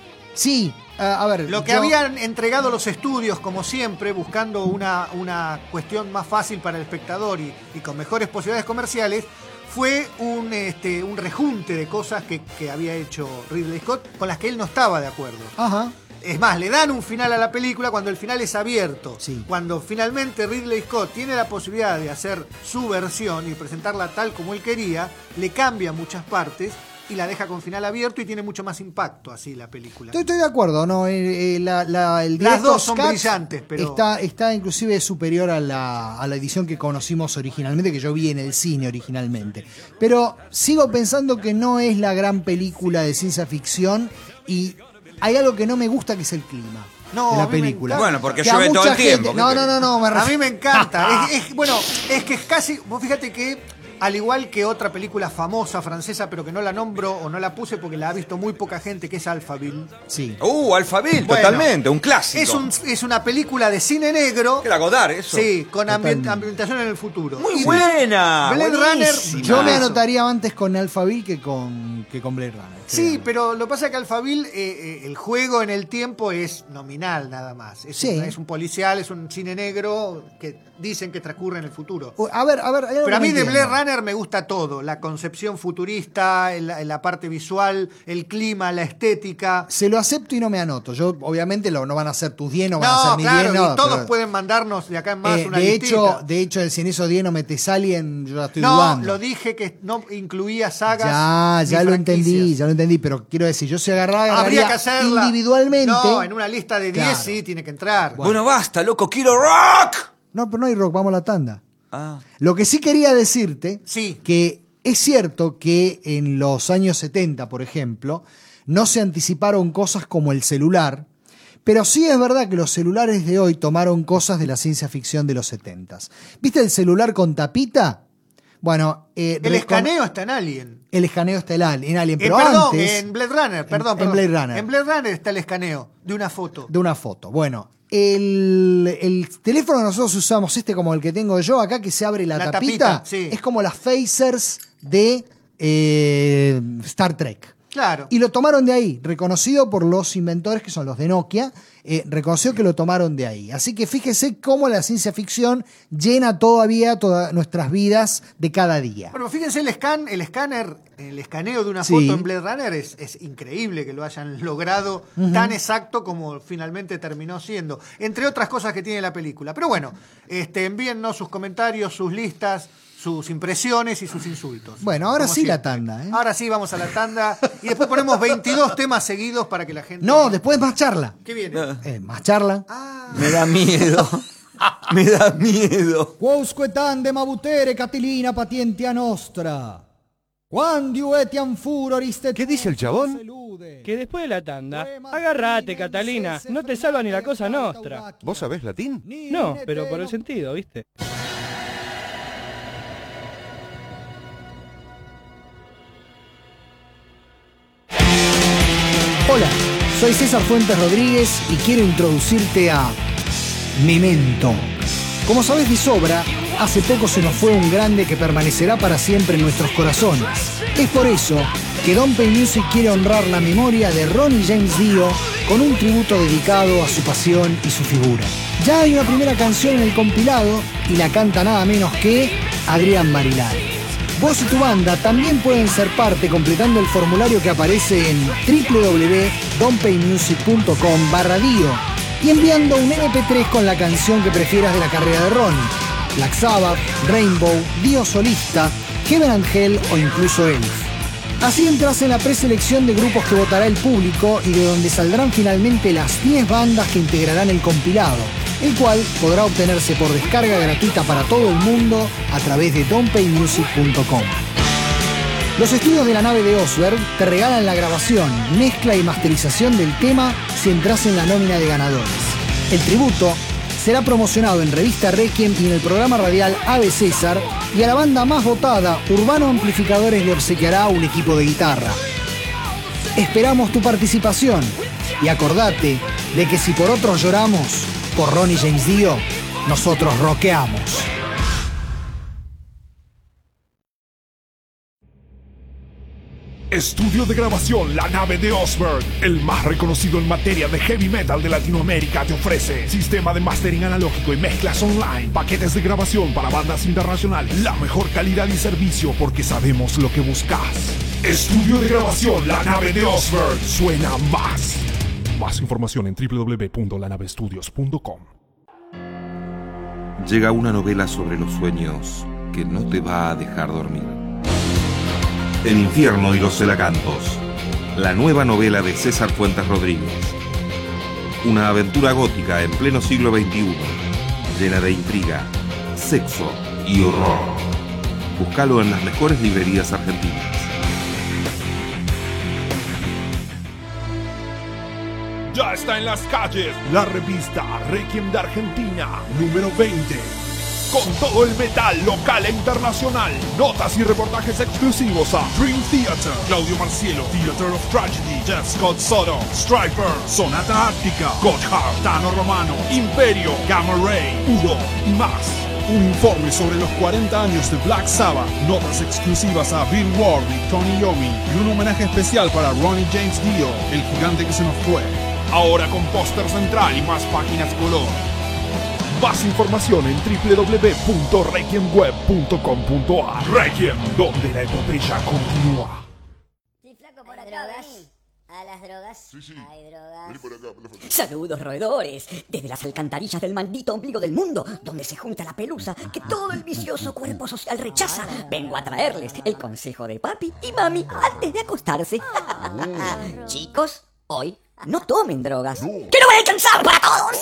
Sí, a, a ver. Lo que yo- habían entregado los estudios, como siempre, buscando una, una cuestión más fácil para el espectador y, y con mejores posibilidades comerciales, fue un, este, un rejunte de cosas que, que había hecho Ridley Scott con las que él no estaba de acuerdo. Ajá. Es más, le dan un final a la película cuando el final es abierto. Sí. Cuando finalmente Ridley Scott tiene la posibilidad de hacer su versión y presentarla tal como él quería, le cambia muchas partes y la deja con final abierto y tiene mucho más impacto así la película. Estoy, estoy de acuerdo, ¿no? Eh, eh, la, la- el Las dos Director's son Cut brillantes, pero- Está, está inclusive superior a la, a la edición que conocimos originalmente, que yo vi en el cine originalmente. Pero sigo pensando que no es la gran película de ciencia ficción y hay algo que no me gusta, que es el clima No, de a la mí me película. encanta. Bueno, porque Que a llueve todo mucha el tiempo. gente- No, no, no, no, me A refiero- mí me encanta. es, es- bueno, es que es casi. Vos fíjate que, al igual que otra película famosa francesa, pero que no la nombro o no la puse porque la ha visto muy poca gente, que es Alphaville. Sí. Uh, Alphaville, Bueno, totalmente, un clásico. Es, un, es una película de cine negro. Que era Godard, eso. Sí, con ambient- Totalmente. ambientación en el futuro. Muy Y buena. Blade Runner, buenísima. Yo me Eso. anotaría antes con Alphaville que con, que con Blade Runner. Sí, créanme. pero lo que pasa es que Alphaville, eh, eh, el juego en el tiempo es nominal nada más. Es, Sí. un, es un policial, es un cine negro que dicen que transcurre en el futuro. A ver, a ver. hay algo Pero a que mí no de entiendo. Blade Runner me gusta todo. La concepción futurista, la, la parte visual, el clima, la estética. Se lo acepto y no me anoto. Yo, obviamente, lo, no van a ser tus diez, no van a No, ser mis claro, diez, no. y todos pero, pueden mandarnos de acá en más eh, una de listita. hecho, de hecho, si en esos diez no metes Alien, yo la estoy no, dudando. lo dije que no incluía sagas. Ya, ni ya lo franquicias. entendí, ya lo entendí, pero quiero decir, yo si agarraba, Habría agarraría que hacerla. individualmente. No, en una lista de diez Claro. sí tiene que entrar. Bueno, basta, loco, quiero rock. No, pero no hay rock, vamos a la tanda. Ah. Lo que sí quería decirte, Sí. que es cierto que en los años setenta, por ejemplo, no se anticiparon cosas como el celular, pero sí es verdad que los celulares de hoy tomaron cosas de la ciencia ficción de los setentas. ¿Viste el celular con tapita? Bueno, eh, El recom- escaneo está en Alien. el escaneo está en Alien, en Alien, Eh, pero perdón, antes en Blade Runner, perdón, en perdón. Blade Runner. En Blade Runner está el escaneo de una foto. de una foto. Bueno, el, el teléfono que nosotros usamos, este como el que tengo yo acá, que se abre la, La tapita, tapita, sí. es como las phasers de eh, Star Trek. Claro. Y lo tomaron de ahí, reconocido por los inventores que son los de Nokia, eh, reconoció que lo tomaron de ahí. Así que fíjese cómo la ciencia ficción llena todavía todas nuestras vidas de cada día. Bueno, fíjense el scan, el escáner, el escaneo de una Sí. foto en Blade Runner es, es increíble que lo hayan logrado tan exacto como finalmente terminó siendo. Entre otras cosas que tiene la película. Pero bueno, este, envíennos sus comentarios, sus listas, sus impresiones y sus insultos. Bueno, ahora Como sí la siempre. tanda, ¿eh? Ahora sí vamos a la tanda y después ponemos veintidós temas seguidos para que la gente... No, después más charla. ¿Qué viene? Eh, más charla. Ah, Me da miedo. Me da miedo. Quosque tandem abutere Catilina patientia nostra. Quando etiam furoris te- ¿Qué dice el chabón? Que después de la tanda, agárrate, Catalina, no te salva ni la cosa nostra. ¿Vos sabés latín? No, pero por el sentido, ¿viste? Hola, soy César Fuentes Rodríguez y quiero introducirte a Memento. Como sabes de sobra, hace poco se nos fue un grande que permanecerá para siempre en nuestros corazones. Es por eso que Don Pay Music quiere honrar la memoria de Ronnie James Dio con un tributo dedicado a su pasión y su figura. Ya hay una primera canción en el compilado y la canta nada menos que Adrián Marilari. Vos y tu banda también pueden ser parte completando el formulario que aparece en w w w punto donpaymusic punto com barra dio y enviando un eme pe tres con la canción que prefieras de la carrera de Ronnie. Black Sabbath, Rainbow, Dio solista, Heaven and Hell o incluso Elf. Así entras en la preselección de grupos que votará el público y de donde saldrán finalmente las diez bandas que integrarán el compilado, el cual podrá obtenerse por descarga gratuita para todo el mundo a través de donpaymusic punto com. Los estudios de la nave de Osberg te regalan la grabación, mezcla y masterización del tema si entras en la nómina de ganadores. El tributo será promocionado en Revista Requiem y en el programa radial Ave César, y a la banda más votada, Urbano Amplificadores, le obsequiará un equipo de guitarra. Esperamos tu participación y acordate de que si por otros lloramos, por Ronnie James Dio, nosotros rockeamos. Estudio de grabación La Nave de Osberg, el más reconocido en materia de heavy metal de Latinoamérica, te ofrece sistema de mastering analógico y mezclas online, paquetes de grabación para bandas internacionales, la mejor calidad y servicio porque sabemos lo que buscas. Estudio de grabación La Nave de Osberg, suena más. Más información en w w w punto la nave studios punto com. Llega una novela sobre los sueños que no te va a dejar dormir. El infierno y los celacantos, la nueva novela de César Fuentes Rodríguez. Una aventura gótica en pleno siglo veintiuno, llena de intriga, sexo y horror. Búscalo en las mejores librerías argentinas. Ya está en las calles la revista Requiem de Argentina, número veinte. Con todo el metal local e internacional. Notas y reportajes exclusivos a Dream Theater, Claudio Marcielo, Theater of Tragedy, Jeff Scott Soto, Striper, Sonata Ártica, Gotthard, Tano Romano, Imperio, Gamma Ray, Udo y más. Un informe sobre los cuarenta años de Black Sabbath, notas exclusivas a Bill Ward y Tony Iommi y un homenaje especial para Ronnie James Dio, el gigante que se nos fue. Ahora con póster central y más páginas color. Más información en w w w punto requiem web punto com punto a r. Requiem, donde la epopeya continúa. Sí, flaco, por acá, drogas. A las drogas. Sí, sí. Hay drogas. Vení por acá, por la foto. Saludos, roedores. Desde las alcantarillas del maldito ombligo del mundo, donde se junta la pelusa que todo el vicioso cuerpo social rechaza, vengo a traerles el consejo de papi y mami antes de acostarse. Chicos, hoy no tomen drogas. ¡Que no van a alcanzar para todos!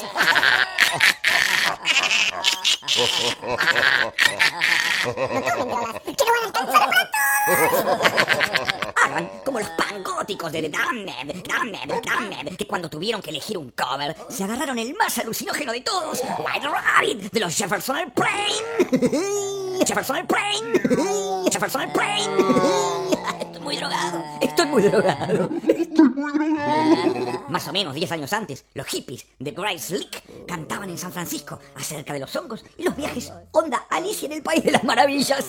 Hagan como los pangóticos de The Damned, Damned, Damned, que cuando tuvieron que elegir un cover, se agarraron el más alucinógeno de todos, White Rabbit, de los Jefferson Airplane. Jefferson Airplane. Jefferson Airplane. Estoy muy drogado, estoy muy drogado. Estoy muy drogado. Más o menos diez años antes, los hippies de Grace Slick cantaban en San Francisco acerca de los hongos y los viajes onda Alicia en el País de las Maravillas.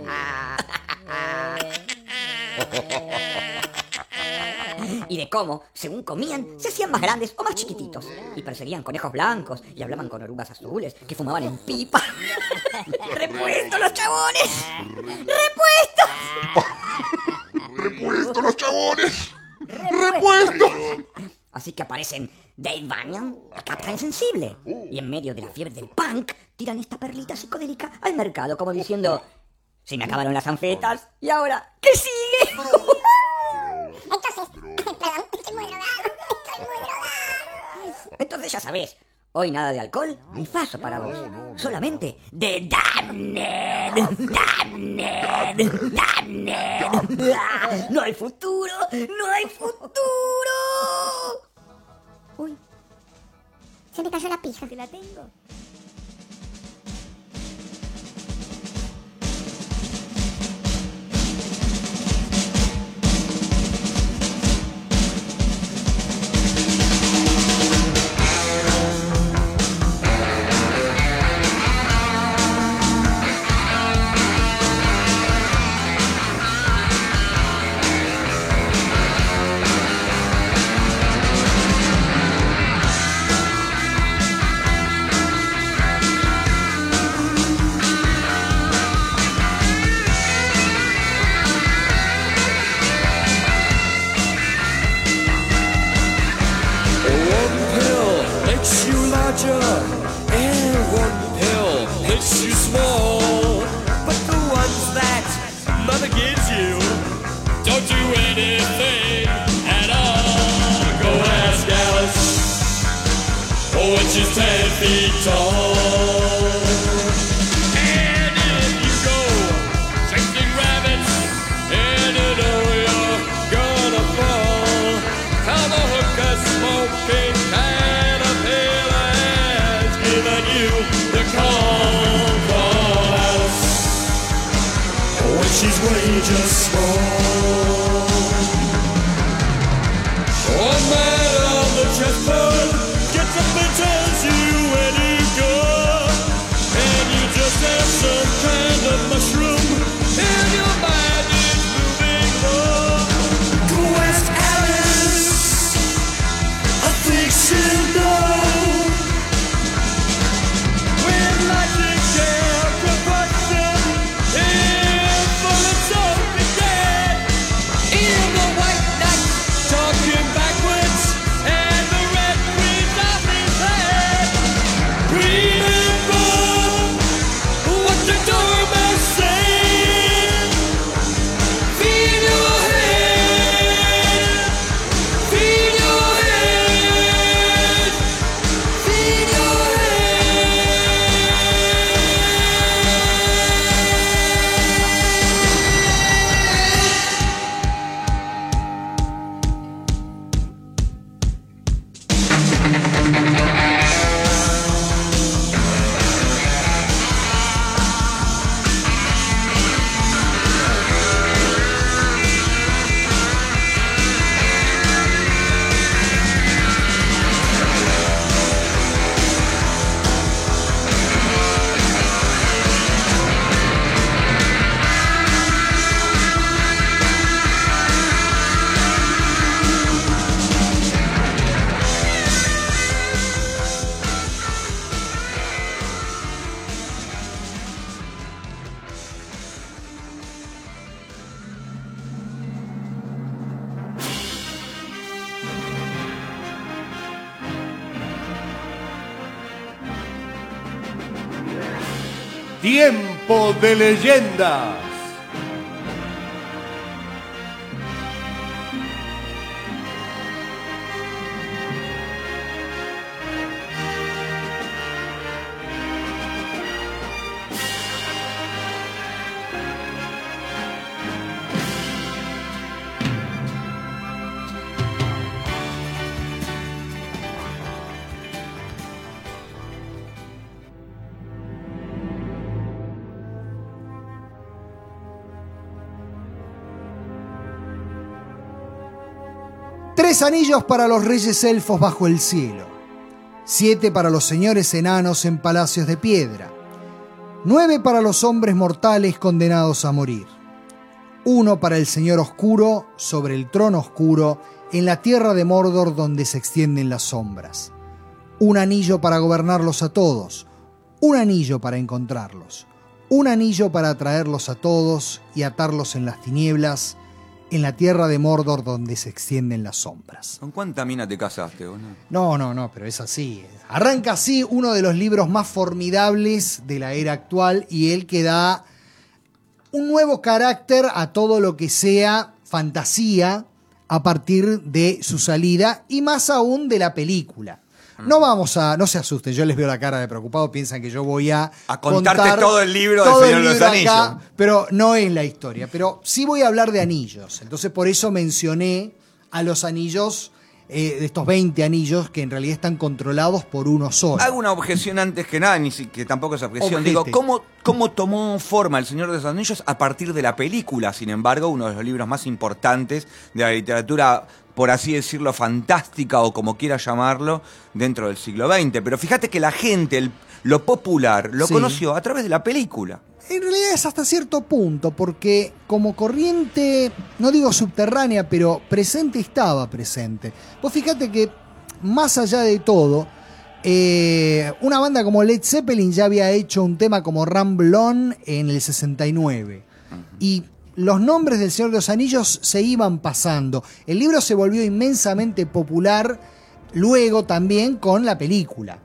Y de cómo, según comían, se hacían más grandes o más chiquititos. Y perseguían conejos blancos y hablaban con orugas azules que fumaban en pipa. ¡Repuesto los chabones! ¡Repuesto! ¡Repuesto los chabones! ¡Repuesto! Así que aparecen Dave Banyan, el Capitán Insensible. Y en medio de la fiebre del punk, tiran esta perlita psicodélica al mercado como diciendo: se me acabaron las anfetas, ¿y ahora qué sigue? Entonces, perdón, estoy muy drogado, estoy muy drogado. Entonces ya sabés, hoy nada de alcohol ni faso para vos. Solamente de Damned, Damned, Damned. No hay futuro, no hay futuro. Uy, se me cayó la pija. ¿Te la tengo? makes you small. But the ones that mother gives you don't do anything at all. Go ask Alice, oh, when she's ten feet tall. And if you go chasing rabbits and you know you're gonna fall, how the hooker smoking caterpillar has given you the call. Call Alice, oh, when she's way just small. Oh, man on the chessboard gets up and tells you where to go, and you just have some kind of mushroom and your mind is moving on. Go ask Alice, I think she'll know. When logic and combustion in bullets of the dead, in the white night talking backwards and the red queen's off his head. Remember what the doorman said. Feed your head, feed your head, feed your Tiempo de leyendas. Tres anillos para los reyes elfos bajo el cielo, siete para los señores enanos en palacios de piedra, nueve para los hombres mortales condenados a morir, uno para el señor oscuro sobre el trono oscuro en la tierra de Mordor donde se extienden las sombras, un anillo para gobernarlos a todos, un anillo para encontrarlos, un anillo para atraerlos a todos y atarlos en las tinieblas, en la tierra de Mordor donde se extienden las sombras. ¿Con cuánta mina te casaste, vos? No, no, no, pero es así. Arranca así uno de los libros más formidables de la era actual y el que da un nuevo carácter a todo lo que sea fantasía a partir de su salida y más aún de la película. No vamos a, no se asusten, yo les veo la cara de preocupado, piensan que yo voy a, a contarte contar todo el libro todo del Señor de los acá, Anillos. pero no es la historia. Pero sí voy a hablar de anillos. Entonces por eso mencioné a los anillos, eh, de estos veinte anillos que en realidad están controlados por uno solo. Hago una objeción antes que nada, ni si, que tampoco es objeción. Objete. Digo, ¿cómo, ¿cómo tomó forma El Señor de los Anillos a partir de la película? Sin embargo, uno de los libros más importantes de la literatura, por así decirlo, fantástica o como quiera llamarlo, dentro del siglo veinte. Pero fíjate que la gente, el, lo popular, lo Sí. conoció a través de la película. En realidad es hasta cierto punto, porque como corriente, no digo subterránea, pero presente estaba presente. Vos fíjate que, más allá de todo, eh, una banda como Led Zeppelin ya había hecho un tema como Ramble On en el sesenta y nueve. Uh-huh. Y los nombres del Señor de los Anillos se iban pasando. El libro se volvió inmensamente popular luego también con la película.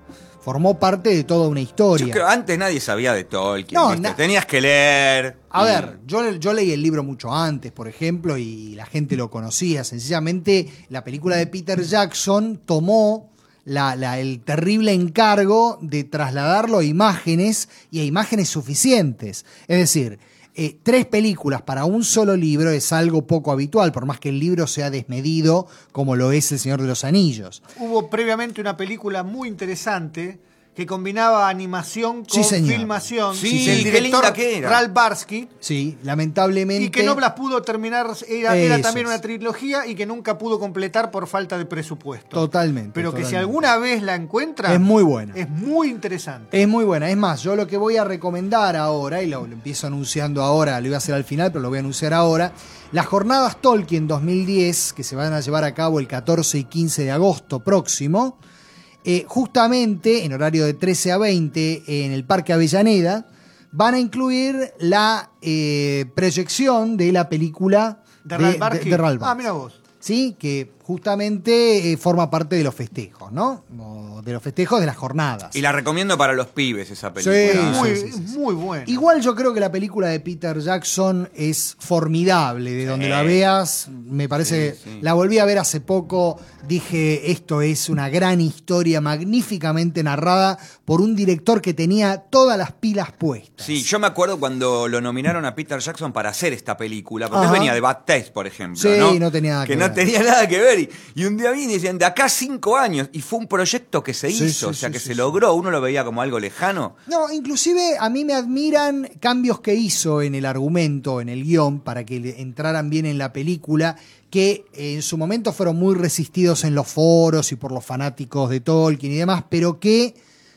Formó parte de toda una historia. Yo creo antes nadie sabía de Tolkien. No, ¿viste? na- Tenías que leer. A y- ver, yo, yo leí el libro mucho antes, por ejemplo, y la gente lo conocía. Sencillamente, la película de Peter Jackson tomó la- la- el terrible encargo de trasladarlo a imágenes y a imágenes suficientes. Es decir, eh, tres películas para un solo libro es algo poco habitual, por más que el libro sea desmedido como lo es El Señor de los Anillos. Hubo previamente una película muy interesante que combinaba animación con Sí, señor. filmación Sí, del qué director linda que era. Ralph Barsky. Sí, lamentablemente. Y que no las pudo terminar, era, era Eso también es. una trilogía y que nunca pudo completar por falta de presupuesto. Totalmente. Pero que si totalmente. alguna vez la encuentra, Es muy buena. es muy interesante. Es muy buena. Es más, yo lo que voy a recomendar ahora, y lo, lo empiezo anunciando ahora, lo iba a hacer al final, pero lo voy a anunciar ahora, las jornadas Tolkien dos mil diez, que se van a llevar a cabo el catorce y quince de agosto próximo, eh, justamente en horario de trece a veinte en el Parque Avellaneda, van a incluir la eh, proyección de la película De Ralph Barsky. de Ralph Ah, Barsky. mira vos. ¿Sí? Que justamente eh, forma parte de los festejos, ¿no? O de los festejos de las jornadas. Y la recomiendo para los pibes esa Sí, película. Muy, sí, sí, sí. muy bueno. Igual yo creo que la película de Peter Jackson es formidable, de donde Sí. la veas, me parece, Sí, sí. la volví a ver hace poco, dije, esto es una gran historia magníficamente narrada por un director que tenía todas las pilas puestas. Sí, yo me acuerdo cuando lo nominaron a Peter Jackson para hacer esta película, porque él Ajá. venía de Bad Taste, por ejemplo, Sí, ¿no? no tenía nada que que no ver. tenía nada que ver. Y, y un día vine y decían, de acá cinco años, y fue un proyecto que se Sí, hizo, sí, o sea, sí, que sí, se sí. logró, uno lo veía como algo lejano. No, inclusive a mí me admiran cambios que hizo en el argumento, en el guión, para que le entraran bien en la película, que en su momento fueron muy resistidos en los foros y por los fanáticos de Tolkien y demás, pero que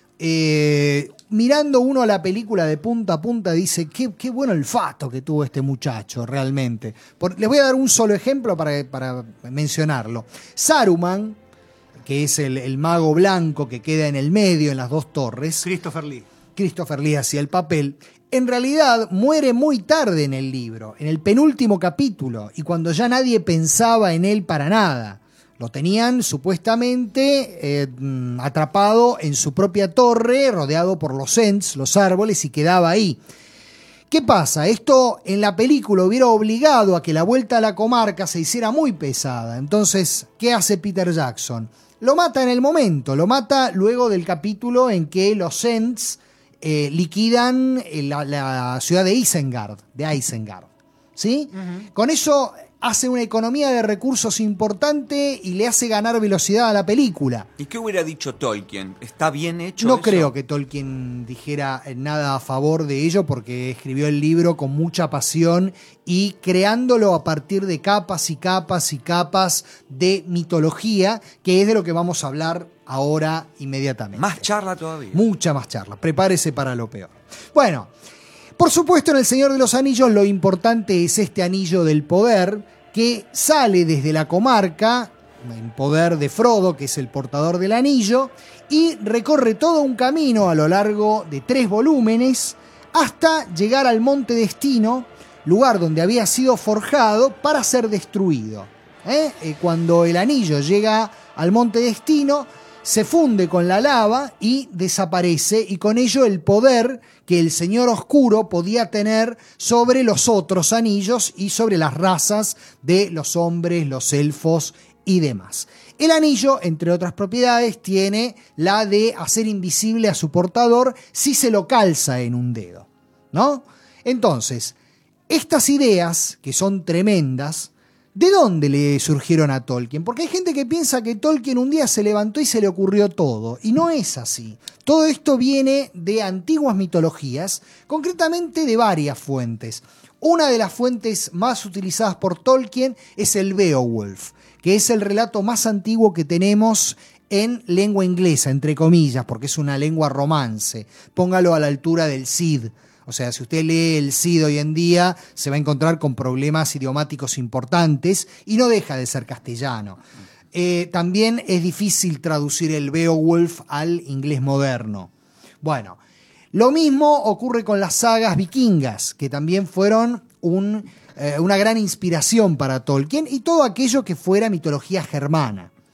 eh, mirando uno a la película de punta a punta dice, qué, qué buen olfato que tuvo este muchacho realmente. Por- les voy a dar un solo ejemplo para, para mencionarlo. Saruman, que es el, el mago blanco que queda en el medio, en las dos torres. Christopher Lee. Christopher Lee hacía el papel. En realidad muere muy tarde en el libro, en el penúltimo capítulo, y cuando ya nadie pensaba en él para nada. Lo tenían supuestamente eh, mm, atrapado en su propia torre, rodeado por los Ents, los árboles, y quedaba ahí. ¿Qué pasa? Esto en la película hubiera obligado a que la vuelta a la comarca se hiciera muy pesada. Entonces, ¿qué hace Peter Jackson? Lo mata en el momento, lo mata luego del capítulo en que los Ents eh, liquidan eh, la, la ciudad de Isengard, de Isengard. ¿Sí? Con eso hace una economía de recursos importante y le hace ganar velocidad a la película. ¿Y qué hubiera dicho Tolkien? ¿Está bien hecho No eso? creo que Tolkien dijera nada a favor de ello porque escribió el libro con mucha pasión y creándolo a partir de capas y capas y capas de mitología, que es de lo que vamos a hablar ahora inmediatamente. Más charla todavía. Mucha más charla. Prepárese para lo peor. Bueno, por supuesto en El Señor de los Anillos lo importante es este anillo del poder que sale desde la comarca, en poder de Frodo, que es el portador del anillo, y recorre todo un camino a lo largo de tres volúmenes hasta llegar al Monte Destino, lugar donde había sido forjado para ser destruido. ¿Eh? Eh, cuando el anillo llega al Monte Destino, se funde con la lava y desaparece, y con ello el poder que el Señor Oscuro podía tener sobre los otros anillos y sobre las razas de los hombres, los elfos y demás. El anillo, entre otras propiedades, tiene la de hacer invisible a su portador si se lo calza en un dedo, ¿no? Entonces, estas ideas, que son tremendas, ¿de dónde le surgieron a Tolkien? Porque hay gente que piensa que Tolkien un día se levantó y se le ocurrió todo, y no es así. Todo esto viene de antiguas mitologías, concretamente de varias fuentes. Una de las fuentes más utilizadas por Tolkien es el Beowulf, que es el relato más antiguo que tenemos en lengua inglesa, entre comillas, porque es una lengua romance. Póngalo a la altura del Cid. O sea, si usted lee el Cid hoy en día, se va a encontrar con problemas idiomáticos importantes y no deja de ser castellano. Eh, también es difícil traducir el Beowulf al inglés moderno. Bueno, lo mismo ocurre con las sagas vikingas, que también fueron un, eh, una gran inspiración para Tolkien, y todo aquello que fuera mitología germana.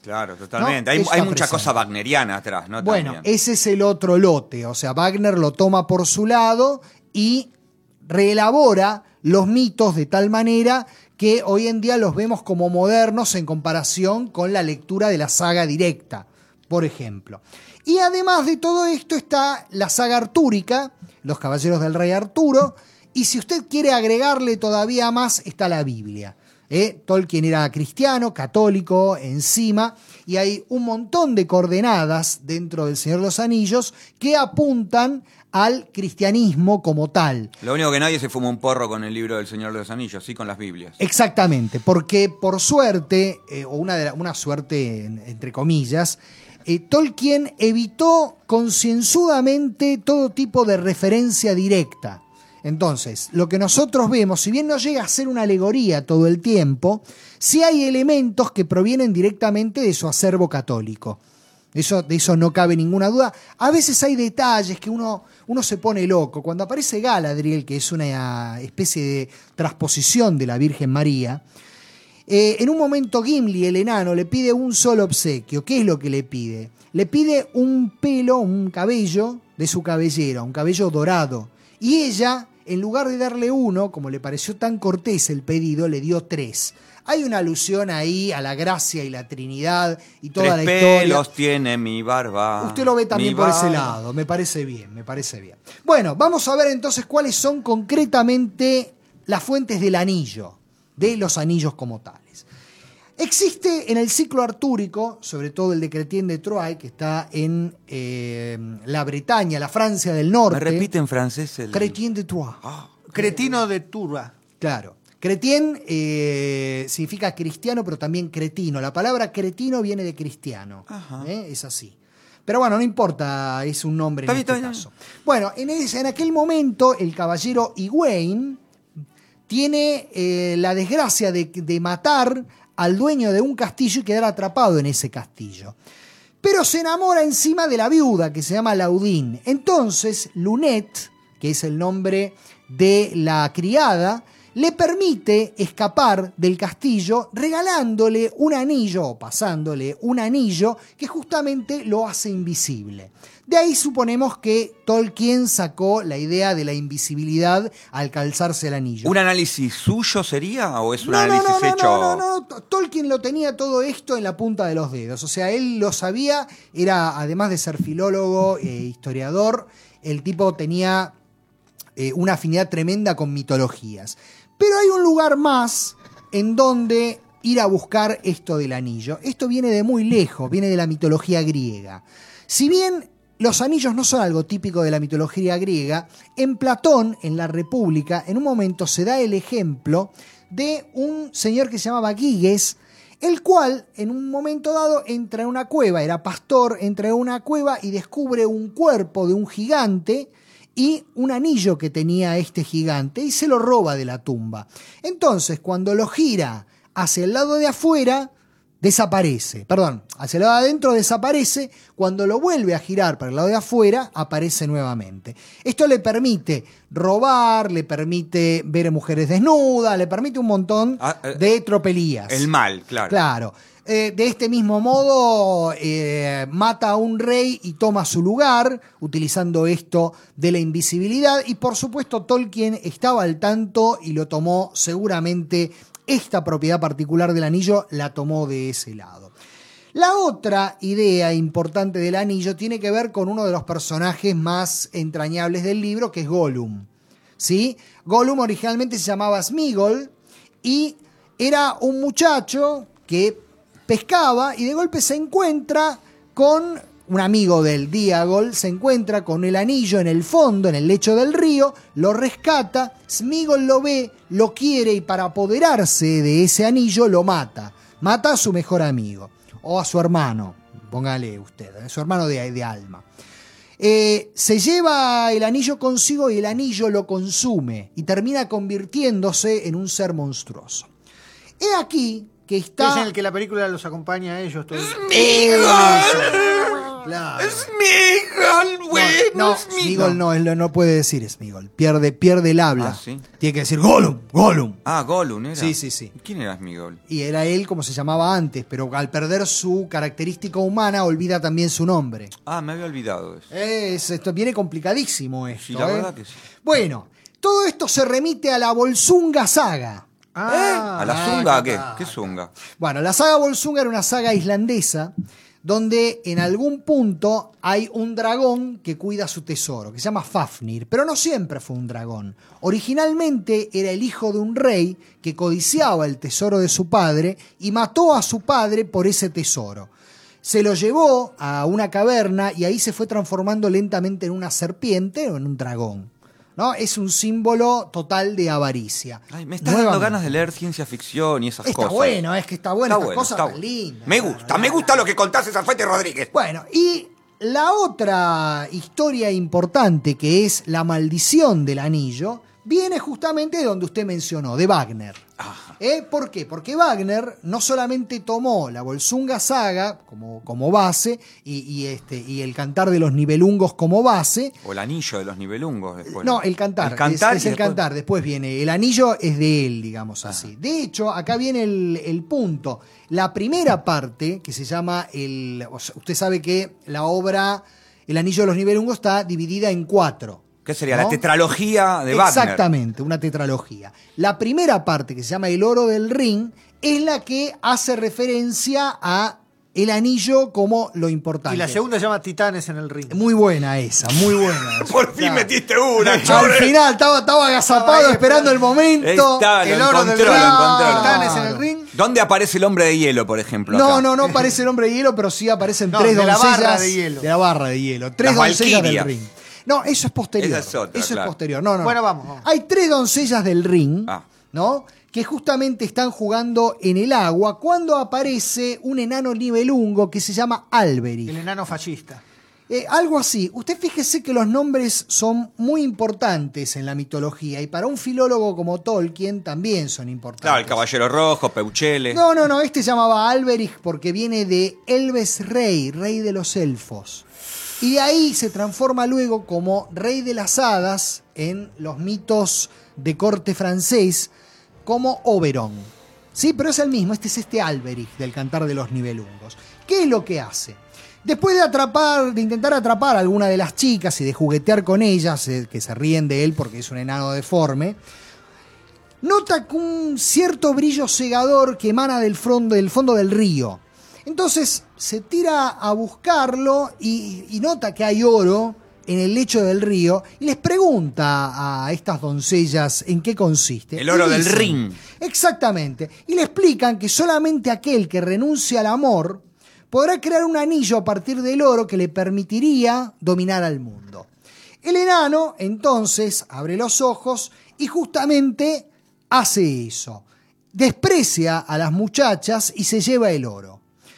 Claro, totalmente. ¿No? Hay, Eso hay está mucha presente. cosa wagneriana atrás, ¿no? Bueno, También. ese es el otro lote. O sea, Wagner lo toma por su lado y reelabora los mitos de tal manera que hoy en día los vemos como modernos en comparación con la lectura de la saga directa, por ejemplo. Y además de todo esto está la saga artúrica, Los Caballeros del Rey Arturo, y si usted quiere agregarle todavía más, está la Biblia. ¿eh? Tolkien era cristiano, católico, encima, y hay un montón de coordenadas dentro del Señor de los Anillos que apuntan al cristianismo como tal. Lo único que nadie se fuma un porro con el libro del Señor de los Anillos, sí con las Biblias. Exactamente, porque por suerte, eh, o una, de la- una suerte en- entre comillas, eh, Tolkien evitó concienzudamente todo tipo de referencia directa. Entonces, lo que nosotros vemos, si bien no llega a ser una alegoría todo el tiempo, sí hay elementos que provienen directamente de su acervo católico. Eso, de eso no cabe ninguna duda. A veces hay detalles que uno, uno se pone loco. Cuando aparece Galadriel, que es una especie de transposición de la Virgen María, eh, en un momento Gimli, el enano, le pide un solo obsequio. ¿Qué es lo que le pide? Le pide un pelo, un cabello de su cabellera, un cabello dorado. Y ella, en lugar de darle uno, como le pareció tan cortés el pedido, le dio tres. Hay una alusión ahí a la gracia y la Trinidad y toda Tres la historia. pelos tiene mi barba. Usted lo ve también mi por ese barba. lado, me parece bien, me parece bien. Bueno, vamos a ver entonces cuáles son concretamente las fuentes del anillo, de los anillos como tales. Existe en el ciclo artúrico, sobre todo el de Chrétien de Troyes, que está en eh, la Bretaña, la Francia del norte. ¿Me repite en francés el...? Chrétien de Troyes. Cretino de Turba. Claro. Chrétien eh, significa cristiano, pero también cretino. La palabra cretino viene de cristiano. ¿eh? Es así. Pero bueno, no importa, es un nombre Está en bien, este está bien. caso. Bueno, en, ese- en aquel momento el caballero Egwene tiene eh, la desgracia de, de matar al dueño de un castillo y quedar atrapado en ese castillo. Pero se enamora encima de la viuda, que se llama Laudine. Entonces, Lunette, que es el nombre de la criada, le permite escapar del castillo regalándole un anillo o pasándole un anillo que justamente lo hace invisible. De ahí suponemos que Tolkien sacó la idea de la invisibilidad al calzarse el anillo. ¿Un análisis suyo sería o es un No, no, análisis no, no, hecho...? no, no, no. Tolkien lo tenía todo esto en la punta de los dedos. O sea, él lo sabía, era, además de ser filólogo e historiador, el tipo tenía eh, una afinidad tremenda con mitologías. Pero hay un lugar más en donde ir a buscar esto del anillo. Esto viene de muy lejos, viene de la mitología griega. Si bien los anillos no son algo típico de la mitología griega, en Platón, en la República, en un momento se da el ejemplo de un señor que se llamaba Giges, el cual en un momento dado entra en una cueva, era pastor, entra en una cueva y descubre un cuerpo de un gigante y un anillo que tenía este gigante y se lo roba de la tumba. Entonces, cuando lo gira hacia el lado de afuera, desaparece. Perdón, hacia el lado de adentro desaparece. Cuando lo vuelve a girar para el lado de afuera, aparece nuevamente. Esto le permite robar, le permite ver mujeres desnudas, le permite un montón Ah, eh, de tropelías. El mal, claro. Claro. Eh, de este mismo modo, eh, mata a un rey y toma su lugar, utilizando esto de la invisibilidad. Y por supuesto, Tolkien estaba al tanto y lo tomó seguramente. Esta propiedad particular del anillo la tomó de ese lado. La otra idea importante del anillo tiene que ver con uno de los personajes más entrañables del libro, que es Gollum. ¿Sí? Gollum originalmente se llamaba Smigol y era un muchacho que pescaba y de golpe se encuentra con un amigo del Diagol, se encuentra con el anillo en el fondo, en el lecho del río, lo rescata, Smigol lo ve, lo quiere y para apoderarse de ese anillo lo mata. Mata a su mejor amigo, o a su hermano, póngale usted, a su hermano de, de alma. Eh, se lleva el anillo consigo y el anillo lo consume y termina convirtiéndose en un ser monstruoso. He aquí que está... Es en el que la película los acompaña a ellos. Todo. Eso. Claro. Smigol, bueno, No, Smigol. Smigol no, él no puede decir Smigol. Pierde, pierde el habla. Ah, ¿sí? Tiene que decir Gollum, Gollum. Ah, Gollum era. Sí, sí, sí. ¿Quién era Smigol? Y era él como se llamaba antes, pero al perder su característica humana olvida también su nombre. Ah, me había olvidado eso. Es, esto viene complicadísimo esto. Sí, la ¿eh? verdad que sí. Bueno, todo esto se remite a la Volsunga Saga. Ah, ¿A la ah, zunga qué? claro. ¿Qué zunga? Bueno, la saga Volsunga era una saga islandesa donde en algún punto hay un dragón que cuida su tesoro, que se llama Fafnir, pero no siempre fue un dragón. Originalmente era el hijo de un rey que codiciaba el tesoro de su padre y mató a su padre por ese tesoro. Se lo llevó a una caverna y ahí se fue transformando lentamente en una serpiente o en un dragón, ¿no? Es un símbolo total de avaricia. Ay, me estás dando Nuevamente. ganas de leer ciencia ficción y esas Está cosas. bueno, es que está bueno, Está estas bueno, cosas está tan bueno. lindas. Me gusta, me gusta lo que contás, César Fuentes Rodríguez. Bueno, y la otra historia importante, que es la maldición del anillo, viene justamente de donde usted mencionó, de Wagner. ¿Eh? ¿Por qué? Porque Wagner no solamente tomó la Volsunga Saga como, como base y, y, este, y el Cantar de los Nibelungos como base. O el anillo de los nivelungos después. No, el cantar. El cantar es, es y el después- cantar. Después viene el anillo, es de él, digamos así. De hecho, acá viene el, el punto. La primera parte, que se llama el. O sea, usted sabe que la obra El anillo de los Nibelungos está dividida en cuatro. ¿Qué sería? ¿no? La tetralogía de Wagner. Exactamente, una tetralogía. La primera parte, que se llama El oro del Ring, es la que hace referencia a el anillo como lo importante. Y la segunda se llama Titanes en el ring. Muy buena esa, muy buena. esa. Por fin Claro. metiste una, Al chorre. final estaba, estaba agazapado esperando el momento. Está, el lo oro encontró, del lo ring. encontró. Titanes en el ring. ¿Dónde aparece el hombre de hielo, por ejemplo? No, acá? no, no aparece el hombre de hielo, pero sí aparecen No, tres de la doncellas barra de hielo. de la barra de hielo. Tres Las doncellas del valquirias. ring. No, eso es posterior. Esa es otra, eso claro. es posterior. No, no. Bueno, vamos, vamos. Hay tres doncellas del ring, Ah. ¿no? Que justamente están jugando en el agua cuando aparece un enano nivelungo que se llama Alberich. El enano fascista. Eh, algo así. Usted fíjese que los nombres son muy importantes en la mitología y para un filólogo como Tolkien también son importantes. Claro, el caballero rojo, Peuchele. No, no, no, este se llamaba Alberich porque viene de Elves Rey, rey de los elfos. Y de ahí se transforma luego como rey de las hadas en los mitos de corte francés como Oberon. Sí, pero es el mismo, este es este Alberich del Cantar de los Nibelungos. ¿Qué es lo que hace? Después de atrapar, de intentar atrapar a alguna de las chicas y de juguetear con ellas, eh, que se ríen de él porque es un enano deforme, nota un cierto brillo cegador que emana del fondo, del fondo del río. Entonces se tira a buscarlo y, y nota que hay oro en el lecho del río y les pregunta a estas doncellas en qué consiste. El oro Y del dicen- ring. Exactamente. Y le explican que solamente aquel que renuncia al amor podrá crear un anillo a partir del oro que le permitiría dominar al mundo. El enano entonces abre los ojos y justamente hace eso. Desprecia a las muchachas y se lleva el oro.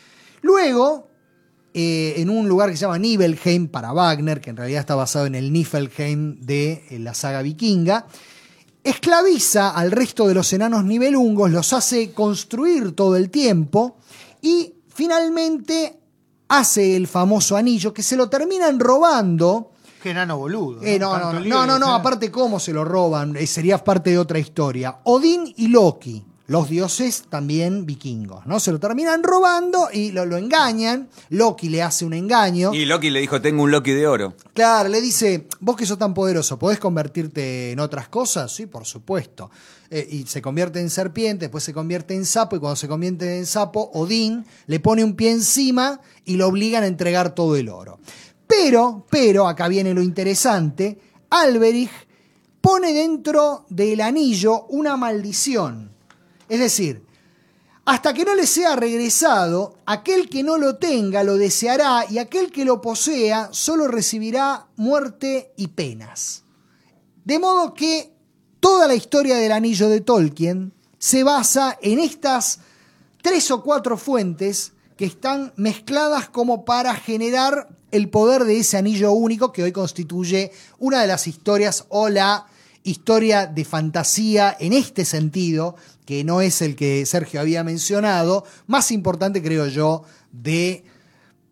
Luego, eh, en un lugar que se llama Nibelheim para Wagner, que en realidad está basado en el Niflheim de eh, la saga vikinga, esclaviza al resto de los enanos nibelungos, los hace construir todo el tiempo y finalmente hace el famoso anillo que se lo terminan robando. Qué enano boludo. Eh, no, Tanto no, lío no, que no, no, sea. aparte cómo se lo roban, eh, sería parte de otra historia. Odín y Loki, los dioses también vikingos, ¿no? Se lo terminan robando y lo, lo engañan. Loki le hace un engaño. Y Loki le dijo, tengo un Loki de oro. Claro, le dice, vos que sos tan poderoso, ¿podés convertirte en otras cosas? Sí, por supuesto. Eh, y se convierte en serpiente, después se convierte en sapo, y cuando se convierte en sapo, Odín le pone un pie encima y lo obligan a entregar todo el oro. Pero, pero, acá viene lo interesante, Alberich pone dentro del anillo una maldición. Es decir, hasta que no le sea regresado, aquel que no lo tenga lo deseará y aquel que lo posea solo recibirá muerte y penas. De modo que toda la historia del anillo de Tolkien se basa en estas tres o cuatro fuentes que están mezcladas como para generar el poder de ese anillo único que hoy constituye una de las historias o la historia de fantasía en este sentido, que no es el que Sergio había mencionado, más importante creo yo de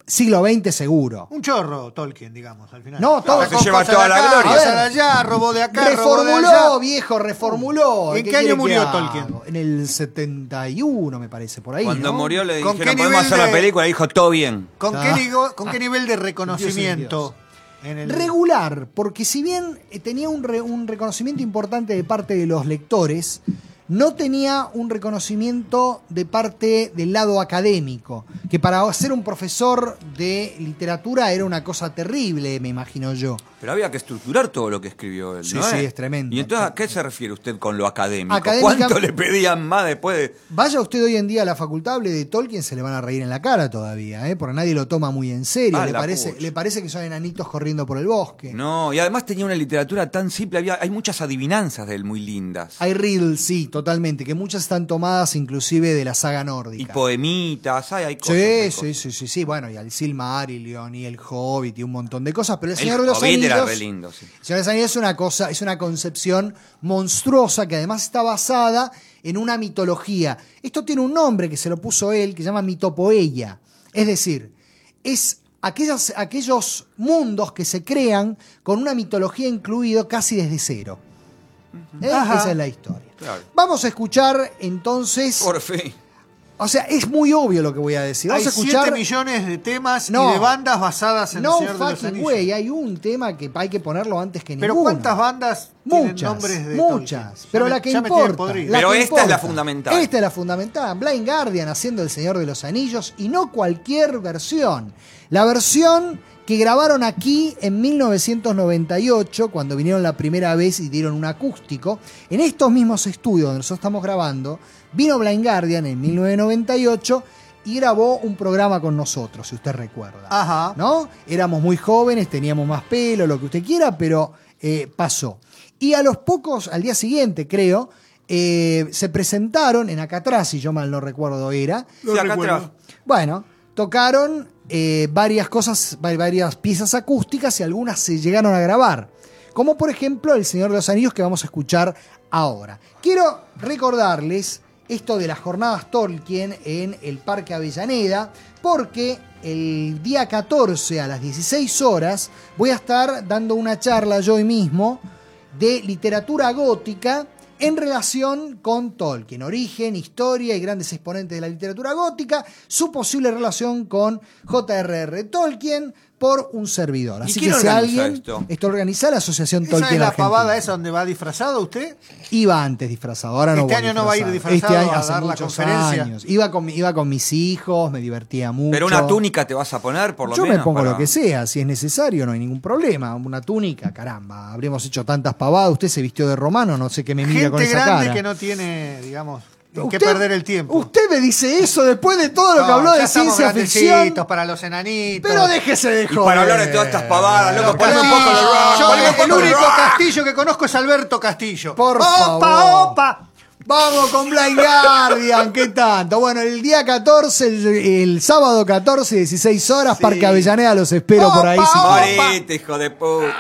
siglo veinte seguro. Un chorro, Tolkien, digamos, al final. No, todo se lleva toda la acá, gloria. cosas de allá, robó de acá, robó de Reformuló, allá. viejo, reformuló. ¿En ¿Qué qué año quiere murió que haga? Tolkien? En el setenta y uno, me parece, por ahí. Cuando ¿no? murió le ¿Con dijeron, qué podemos nivel hacer la de- película, y dijo, todo bien. ¿Con, Ah. qué, nigo- ¿Con qué nivel de reconocimiento? En el... Regular, porque si bien eh, tenía un, re- un reconocimiento importante de parte de los lectores, no tenía un reconocimiento de parte del lado académico, que para ser un profesor de literatura era una cosa terrible, me imagino yo. Pero había que estructurar todo lo que escribió él, Sí, ¿no sí, es? es tremendo. ¿Y entonces a qué se refiere usted con lo académico? Académica- ¿Cuánto le pedían más después de...? Vaya usted hoy en día a la facultad, hable de Tolkien, se le van a reír en la cara todavía, ¿eh? Porque nadie lo toma muy en serio. Ah, le, la parece, pucha. le parece que son enanitos corriendo por el bosque. No, y además tenía una literatura tan simple, había, hay muchas adivinanzas de él muy lindas. Hay riddles, sí, totalmente, que muchas están tomadas inclusive de la saga Y nórdica. poemitas, hay, hay cosas. Sí, hay sí, cosas. sí, sí, sí, bueno, y al Silmarillion y el Hobbit y un montón de cosas, pero el El Señor de los Hobbit era Anillos, re lindo, sí. el Señor de los Anillos es una cosa, es una concepción monstruosa que además está basada en una mitología. Esto tiene un nombre que se lo puso él, que se llama mitopoeia. Es decir, es aquellas, aquellos mundos que se crean con una mitología incluido casi desde cero. ¿Eh? Ajá. Esa es la historia. Claro. Vamos a escuchar entonces. Por fin. O sea, es muy obvio lo que voy a decir. Vamos Hay a escuchar. siete millones de temas No. y de bandas basadas en No El Señor de los fucking Anillos. way, hay un tema que hay que ponerlo antes que Pero ninguno. ¿cuántas bandas tienen Muchas, nombres de muchas. Tolkien? Pero Ya la me- que ya me tienen importa. podrido. la Pero que esta es la importa. fundamental. Esta es la fundamental. Blind Guardian haciendo El Señor de los Anillos y no cualquier versión. La versión que grabaron aquí en mil novecientos noventa y ocho, cuando vinieron la primera vez y dieron un acústico. En estos mismos estudios donde nosotros estamos grabando, vino Blind Guardian en mil novecientos noventa y ocho y grabó un programa con nosotros, si usted recuerda. Ajá. ¿No? Éramos muy jóvenes, teníamos más pelo, lo que usted quiera, pero eh, pasó. Y a los pocos, al día siguiente, creo, eh, se presentaron en Acatrás, si yo mal no recuerdo era. Sí, acá atrás. Bueno, tocaron eh, varias cosas, va- varias piezas acústicas y algunas se llegaron a grabar. Como por ejemplo El Señor de los Anillos que vamos a escuchar ahora. Quiero recordarles esto de las jornadas Tolkien en el Parque Avellaneda, porque el día catorce a las dieciséis horas voy a estar dando una charla yo hoy mismo de literatura gótica en relación con Tolkien, origen, historia y grandes exponentes de la literatura gótica, su posible relación con J R R Tolkien por un servidor. ¿Y Así quién que si organiza alguien esto? esto organiza la Asociación ¿Esa Tolkien es la Argentina. pavada esa donde va disfrazado usted? Iba antes disfrazado, ahora no Este voy año no va a ir disfrazado. disfrazado Este año a hace dar la muchos conferencia. años. Iba con, mi- iba con mis hijos, me divertía mucho. Pero una túnica te vas a poner, por lo Yo menos. me pongo para- lo que sea, si es necesario, no hay ningún problema. Una túnica, caramba, habríamos hecho tantas pavadas. Usted se vistió de romano, no sé qué me mira con Gente esa grande cara. que no tiene, digamos, en qué Usted- perder el tiempo. Usted me dice eso después de todo lo que No, habló ya de estamos ciencia ficción. grandecitos para los enanitos. Pero déjese de Y joder. para hablar de todas estas pavadas, loco, Los ponme un poco de Castillo. rock, Yo, ponme un el poco de único rock. Castillo que conozco es Alberto Castillo. Por ¡Opa, favor. opa! Vamos con Blind Guardian, ¿qué tanto? Bueno, el día catorce, el, el sábado catorce, dieciséis horas, Parque Avellaneda, los espero por ahí. Opa, si opa. quieren. Morite, hijo de puta.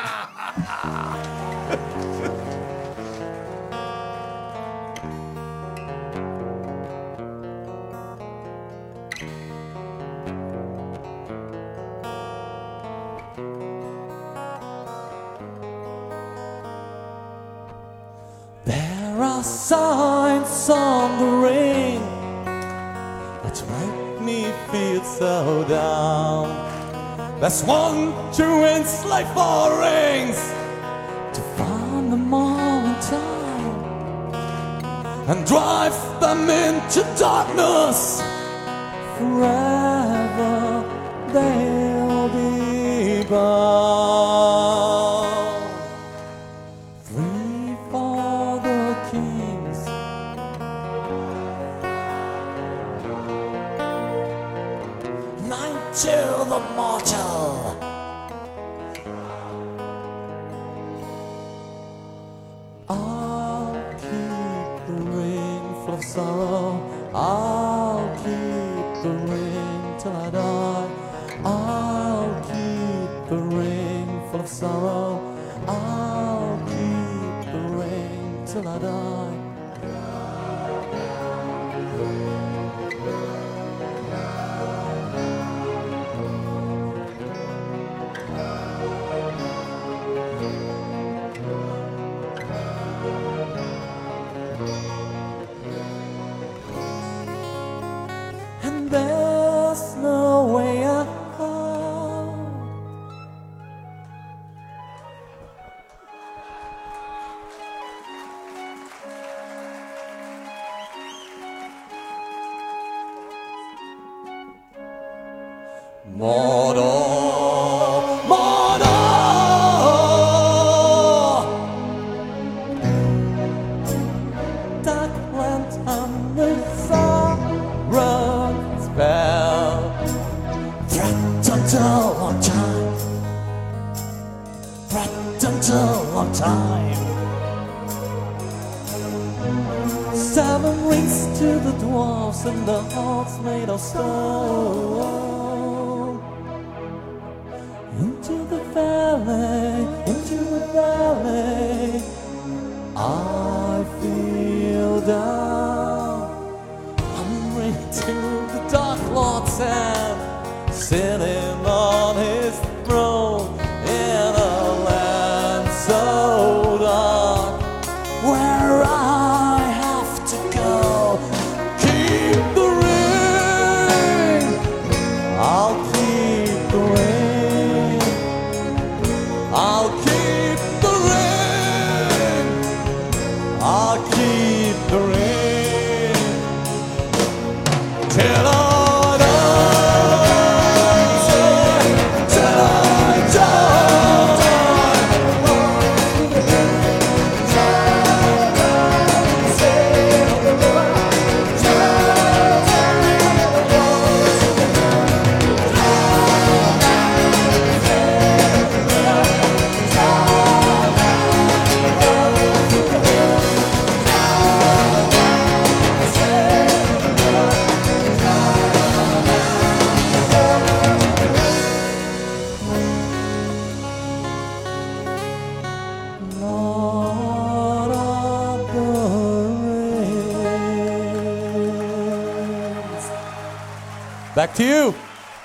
There are signs on the ring that make me feel so down. There's one to enslave for rings to find them all in time and drive them into darkness. Forever they'll be bound. Three for the kings, nine to the mortal. I'll keep the ring full of sorrow. I'll keep the ring till I die. I'll keep the ring full of sorrow. I'll keep the ring till I die. Mordor, Mordor. Dark lantern with sorrow spell. Threatened to long time. Threatened to long time. Seven rings to the dwarfs and the hearts made of stone. Into the valley, into the valley, I feel down. Hungry to the Dark Lord's hand, sitting on his throne in a land so dark, where I I'll keep the ring. I'll keep the ring. I'll keep the ring. Till I die. Till I Back to you.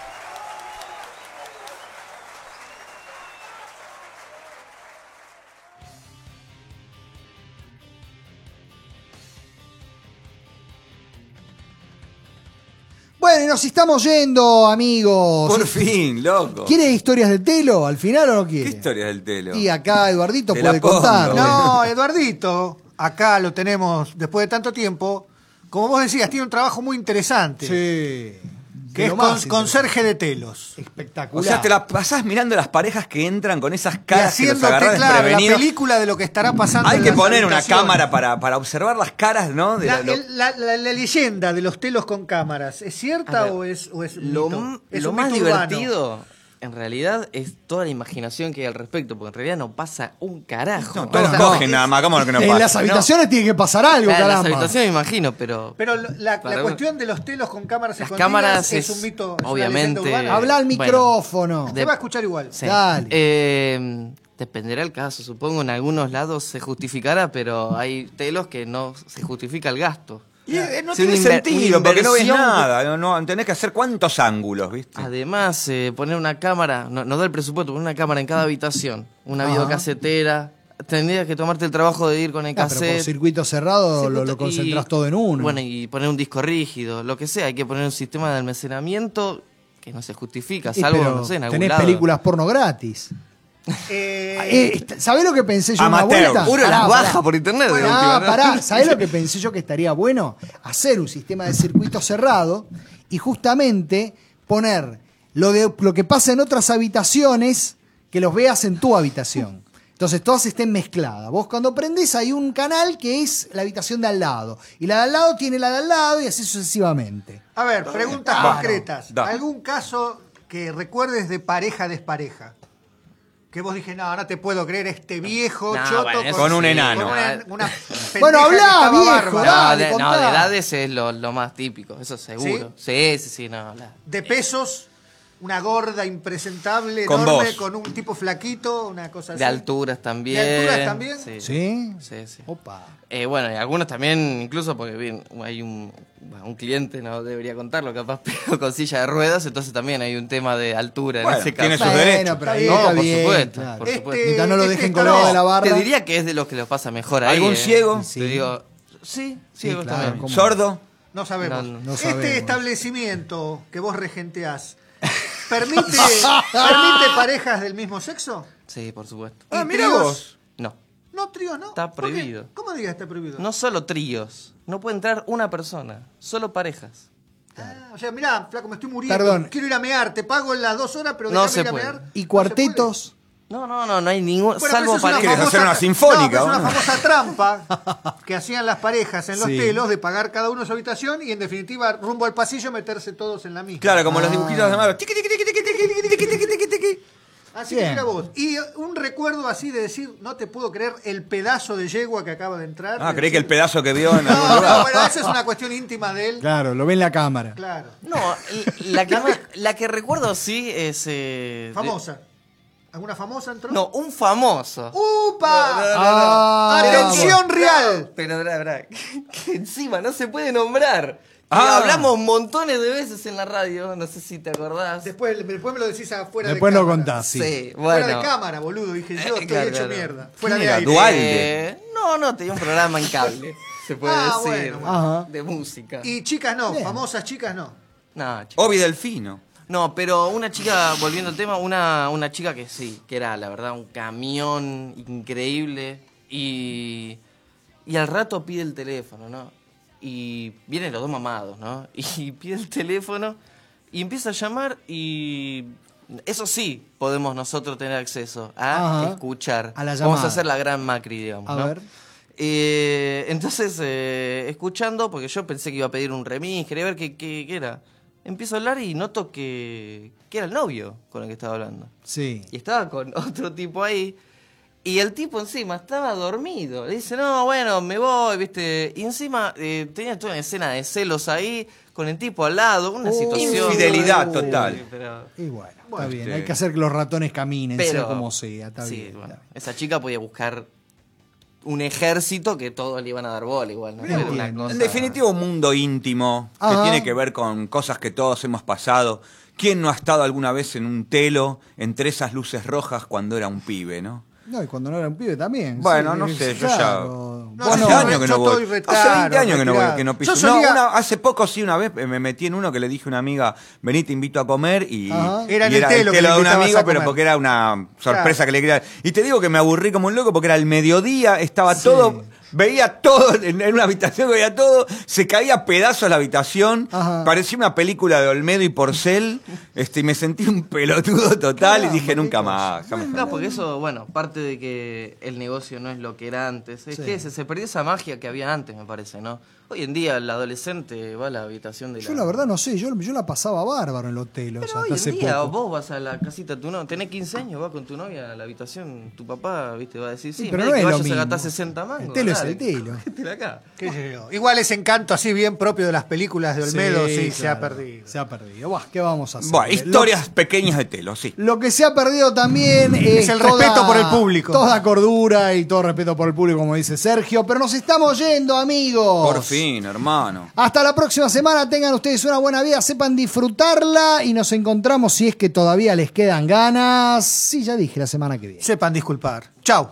Bueno, y nos estamos yendo, amigos. Por fin, loco. ¿Quiere historias del Telo al final o no quiere? ¿Qué historia del Telo? Y acá Eduardito Te puede la pongo. contar. No, Eduardito, acá lo tenemos después de tanto tiempo. Como vos decías, tiene un trabajo muy interesante. Sí. Que De es lo con, más conserje de telos. Espectacular. O sea, te la pasás mirando las parejas que entran con esas Y caras que los haciéndote, agarrás claro, la desprevenidos. película de lo que estará pasando Hay en que las poner una habitaciones. cámara para, para observar las caras, ¿no? De La, la- lo- el- la- la- la leyenda de los telos con cámaras, ¿es cierta A ver, o es, o es un Lo, mito? m- Es lo un más mito urbano. divertido, en realidad, es toda la imaginación que hay al respecto, porque en realidad no pasa un carajo. No, todos O sea, cogen nada más, ¿cómo que no en pasa? las habitaciones tiene que pasar algo, Claro, en las caramba. habitaciones me imagino, pero... Pero lo- la, Para la uno- cuestión de los telos con cámaras Las escondidas cámaras es, es, un mito, es una obviamente- leyenda urbana. Habla al Bueno, micrófono. Se va a escuchar igual. Sí. Dale. Eh, dependerá el caso, supongo en algunos lados se justificará, pero hay telos que no se justifica el gasto. Y eh, no Sí, tiene una inver- sentido, una porque no ves inversión- nada. No, no, tenés que hacer cuántos ángulos, ¿viste? Además, eh, poner una cámara, no, no da el presupuesto, poner una cámara en cada habitación, una Ajá. videocasetera, tendrías que tomarte el trabajo de ir con el Ah, pero por cassette. circuito cerrado lo, lo Circuito- concentras y- todo en uno. Bueno, y poner un disco rígido, lo que sea, hay que poner un sistema de almacenamiento que no se justifica, Y, salvo, pero no sé, en algún tenés lado. películas porno gratis. Eh, Eh, ¿Sabés lo que pensé yo una Amateur. vuelta? Uno Pará, las pará. baja por internet. de Bueno, última, ah, ¿no? pará, ¿sabés lo que pensé yo que estaría bueno? Hacer un sistema de circuito cerrado y justamente poner lo, de, lo que pasa en otras habitaciones que los veas en tu habitación. Entonces todas estén mezcladas. Vos cuando prendés hay un canal que es la habitación de al lado. Y la de al lado tiene la de al lado y así sucesivamente. a ver, preguntas Claro. concretas. Da. ¿Algún caso que recuerdes de pareja-despareja? Que vos dije, no, no te puedo creer, este viejo No, choto bueno, eso Con un sí, enano. con no, una, eh. una Bueno, pendeja hablá, que estaba viejo, bárbara. No, dale, de, no, contá. de edades es lo, lo más típico, eso seguro. Sí, sí, sí, no. la- De pesos, una gorda impresentable, Con enorme, vos. con un tipo flaquito, una cosa así. De alturas también. ¿De alturas también? Sí. ¿Sí? Sí, sí. Opa. Eh, bueno, y algunos también, incluso porque bien, hay un, bueno, un cliente, no debería contarlo, capaz, pero con silla de ruedas, entonces también hay un tema de altura Bueno, en ese tiene caso. sus Bueno, derechos. pero ahí No, está por bien, supuesto, claro. por Este- supuesto. Mientras no lo este dejen está- colgado no, de la barra. Te diría que es de los que los pasa mejor ahí. ¿Algún eh. ciego? Sí. Te digo, sí, ciegos claro, también. ¿cómo? ¿Sordo? No sabemos. No, no. No este sabemos. establecimiento que vos regenteás, ¿permite, ¿permite parejas del mismo sexo? Sí, por supuesto. Ah, ¿Y mira tríos? vos. No, No, tríos, ¿no? Está ¿Por qué? prohibido. ¿Cómo digas está prohibido? no solo tríos, no puede entrar una persona, solo parejas. Ah, o sea, mirá, flaco, me estoy muriendo. Perdón. Quiero ir a mear, te pago en las dos horas, pero No déjame se ir a puede. mear. ¿Y cuartetos? No, no, no, no hay ningún. Bueno, salvo pero eso es una parejas. ¿Quieres famosa hacer una tra- sinfónica, No, pero es una o no? famosa trampa que hacían las parejas en los Sí. telos de pagar cada uno su habitación y en definitiva rumbo al pasillo meterse todos en la misma. Claro, como los Ah. dibujitos de Mario. Tiqui, tiqui, tiqui, tiqui, tiqui, tiqui, tiqui, tiqui, tiqui, tiqui. Así Bien. que mira vos. Y un recuerdo así de decir, no te puedo creer el pedazo de yegua que acaba de entrar. Ah, De creí que el decir- pedazo que vio en algún No, no, lugar. bueno, esa es una cuestión íntima de él. Claro, lo ve en la cámara. Claro. No, la que, me- la que recuerdo sí es. eh, de- Famosa. ¿Alguna famosa entró? No, un famoso. ¡Upa! No, no, no, no. Ah, ¡Atención No, real! Pero, verdad, verdad, que, que encima no se puede nombrar. Que Ah. hablamos montones de veces en la radio, no sé si te acordás. Después, después me lo decís afuera Después de lo cámara. contás, sí. Sí, Fuera bueno. de cámara, boludo. Dije, yo estoy claro, hecho claro. mierda. Fuera ¿Quién de era? aire. Dualde. Eh, no, no, tenía un programa en cable, se puede Ah, decir. bueno, Ajá. De música. Y chicas no, Bien. famosas chicas no. No, chico. Obi Delfino. No, pero una chica, volviendo al tema, una, una chica que sí, que era la verdad un camión increíble y, y al rato pide el teléfono, ¿no? Y vienen los dos mamados, ¿no? Y pide el teléfono y empieza a llamar y eso sí podemos nosotros tener acceso a Ajá. escuchar. A la Vamos llamada. a hacer la gran Macri, digamos, A ¿no? ver. Eh, entonces, eh, escuchando, porque yo pensé que iba a pedir un remix, quería ver qué, qué, qué era. Empiezo a hablar y noto que, que era el novio con el que estaba hablando. Sí. Y estaba con otro tipo ahí. Y el tipo encima estaba dormido. Le dice, no, bueno, me voy, ¿viste? Y encima eh, tenía toda una escena de celos ahí, con el tipo al lado, una Uh, situación... Infidelidad Uh, total. pero- Y bueno, está Bueno, bien. este- Hay que hacer que los ratones caminen, sea Pero, como sea. Está sí, bien. bueno, esa chica podía buscar un ejército que todos le iban a dar bola igual, ¿no? Bien, Era una bien. cosa- En definitiva, un mundo íntimo que Ajá. tiene que ver con cosas que todos hemos pasado. ¿Quién no ha estado alguna vez en un telo entre esas luces rojas cuando era un pibe, no? No, y cuando no era un pibe también. Bueno, sí, no sí, sé, yo claro. No, ya... no, hace no, años que yo no voy. estoy re Hace veinte caro, años que no voy, retirado. que no Yo piso. solía- No, una- hace poco sí, una vez me metí en uno que le dije a una amiga, vení, te invito a comer, y Ajá. y Era en el telo que le de un invitabas amigo, a pero comer. porque era una sorpresa Claro. que le quería. Y te digo que me aburrí como un loco porque era el mediodía, estaba todo... Veía todo, en en una habitación veía todo, se caía a pedazos la habitación, Ajá. parecía una película de Olmedo y Porcel, este, y me sentí un pelotudo total y dije nunca más. jamás. No, porque eso, bueno, parte de que el negocio no es lo que era antes. Es Sí. que se, se perdió esa magia que había antes, me parece, ¿no? Hoy en día el adolescente va a la habitación de la... Yo la verdad no sé, yo, yo la pasaba bárbaro en los telos Pero hasta hoy hace en día poco. vos vas a la casita de tu novia, tenés quince años, vas con tu novia a la habitación, tu papá, viste, va a decir, sí, Sí, en pero vez no de es que lo vayas a mismo. gastar sesenta mangos. El telo es dale, el telo. cógetela acá. ¿Qué sé yo? Igual ese encanto así bien propio de las películas de Olmedo, sí, se ha claro, perdido. Se ha perdido. Buah, ¿qué vamos a hacer? Bueno, Lo- historias pequeñas de telo, sí. Lo que se ha perdido también es, el toda- respeto por el público. Toda cordura y todo respeto por el público, como dice Sergio. Pero nos estamos yendo, amigos. Por fin, hermano. Hasta la próxima semana. Tengan ustedes una buena vida, sepan disfrutarla y nos encontramos, si es que todavía les quedan ganas. Sí, ya dije, la semana que viene. Sepan disculpar. Chau.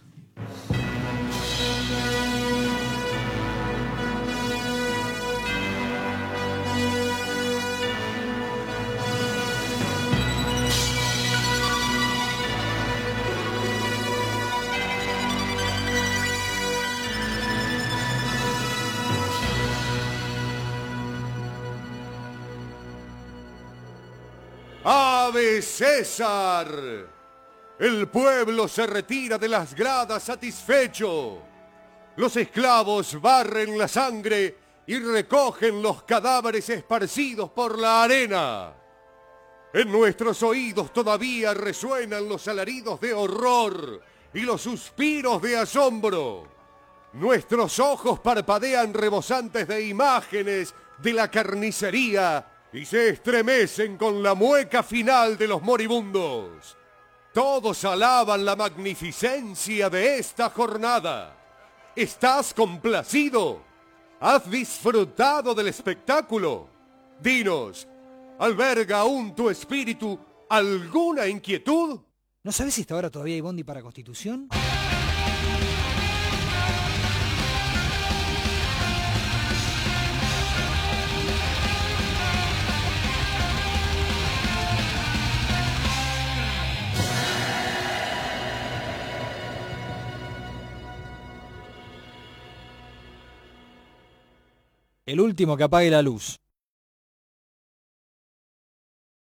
¡Ave César! El pueblo se retira de las gradas satisfecho. Los esclavos barren la sangre y recogen los cadáveres esparcidos por la arena. En nuestros oídos todavía resuenan los alaridos de horror y los suspiros de asombro. Nuestros ojos parpadean rebosantes de imágenes de la carnicería y se estremecen con la mueca final de los moribundos. Todos alaban la magnificencia de esta jornada. ¿Estás complacido? ¿Has disfrutado del espectáculo? Dinos, ¿alberga aún tu espíritu alguna inquietud? ¿No sabes si hasta ahora todavía hay bondi para Constitución? El último que apague la luz.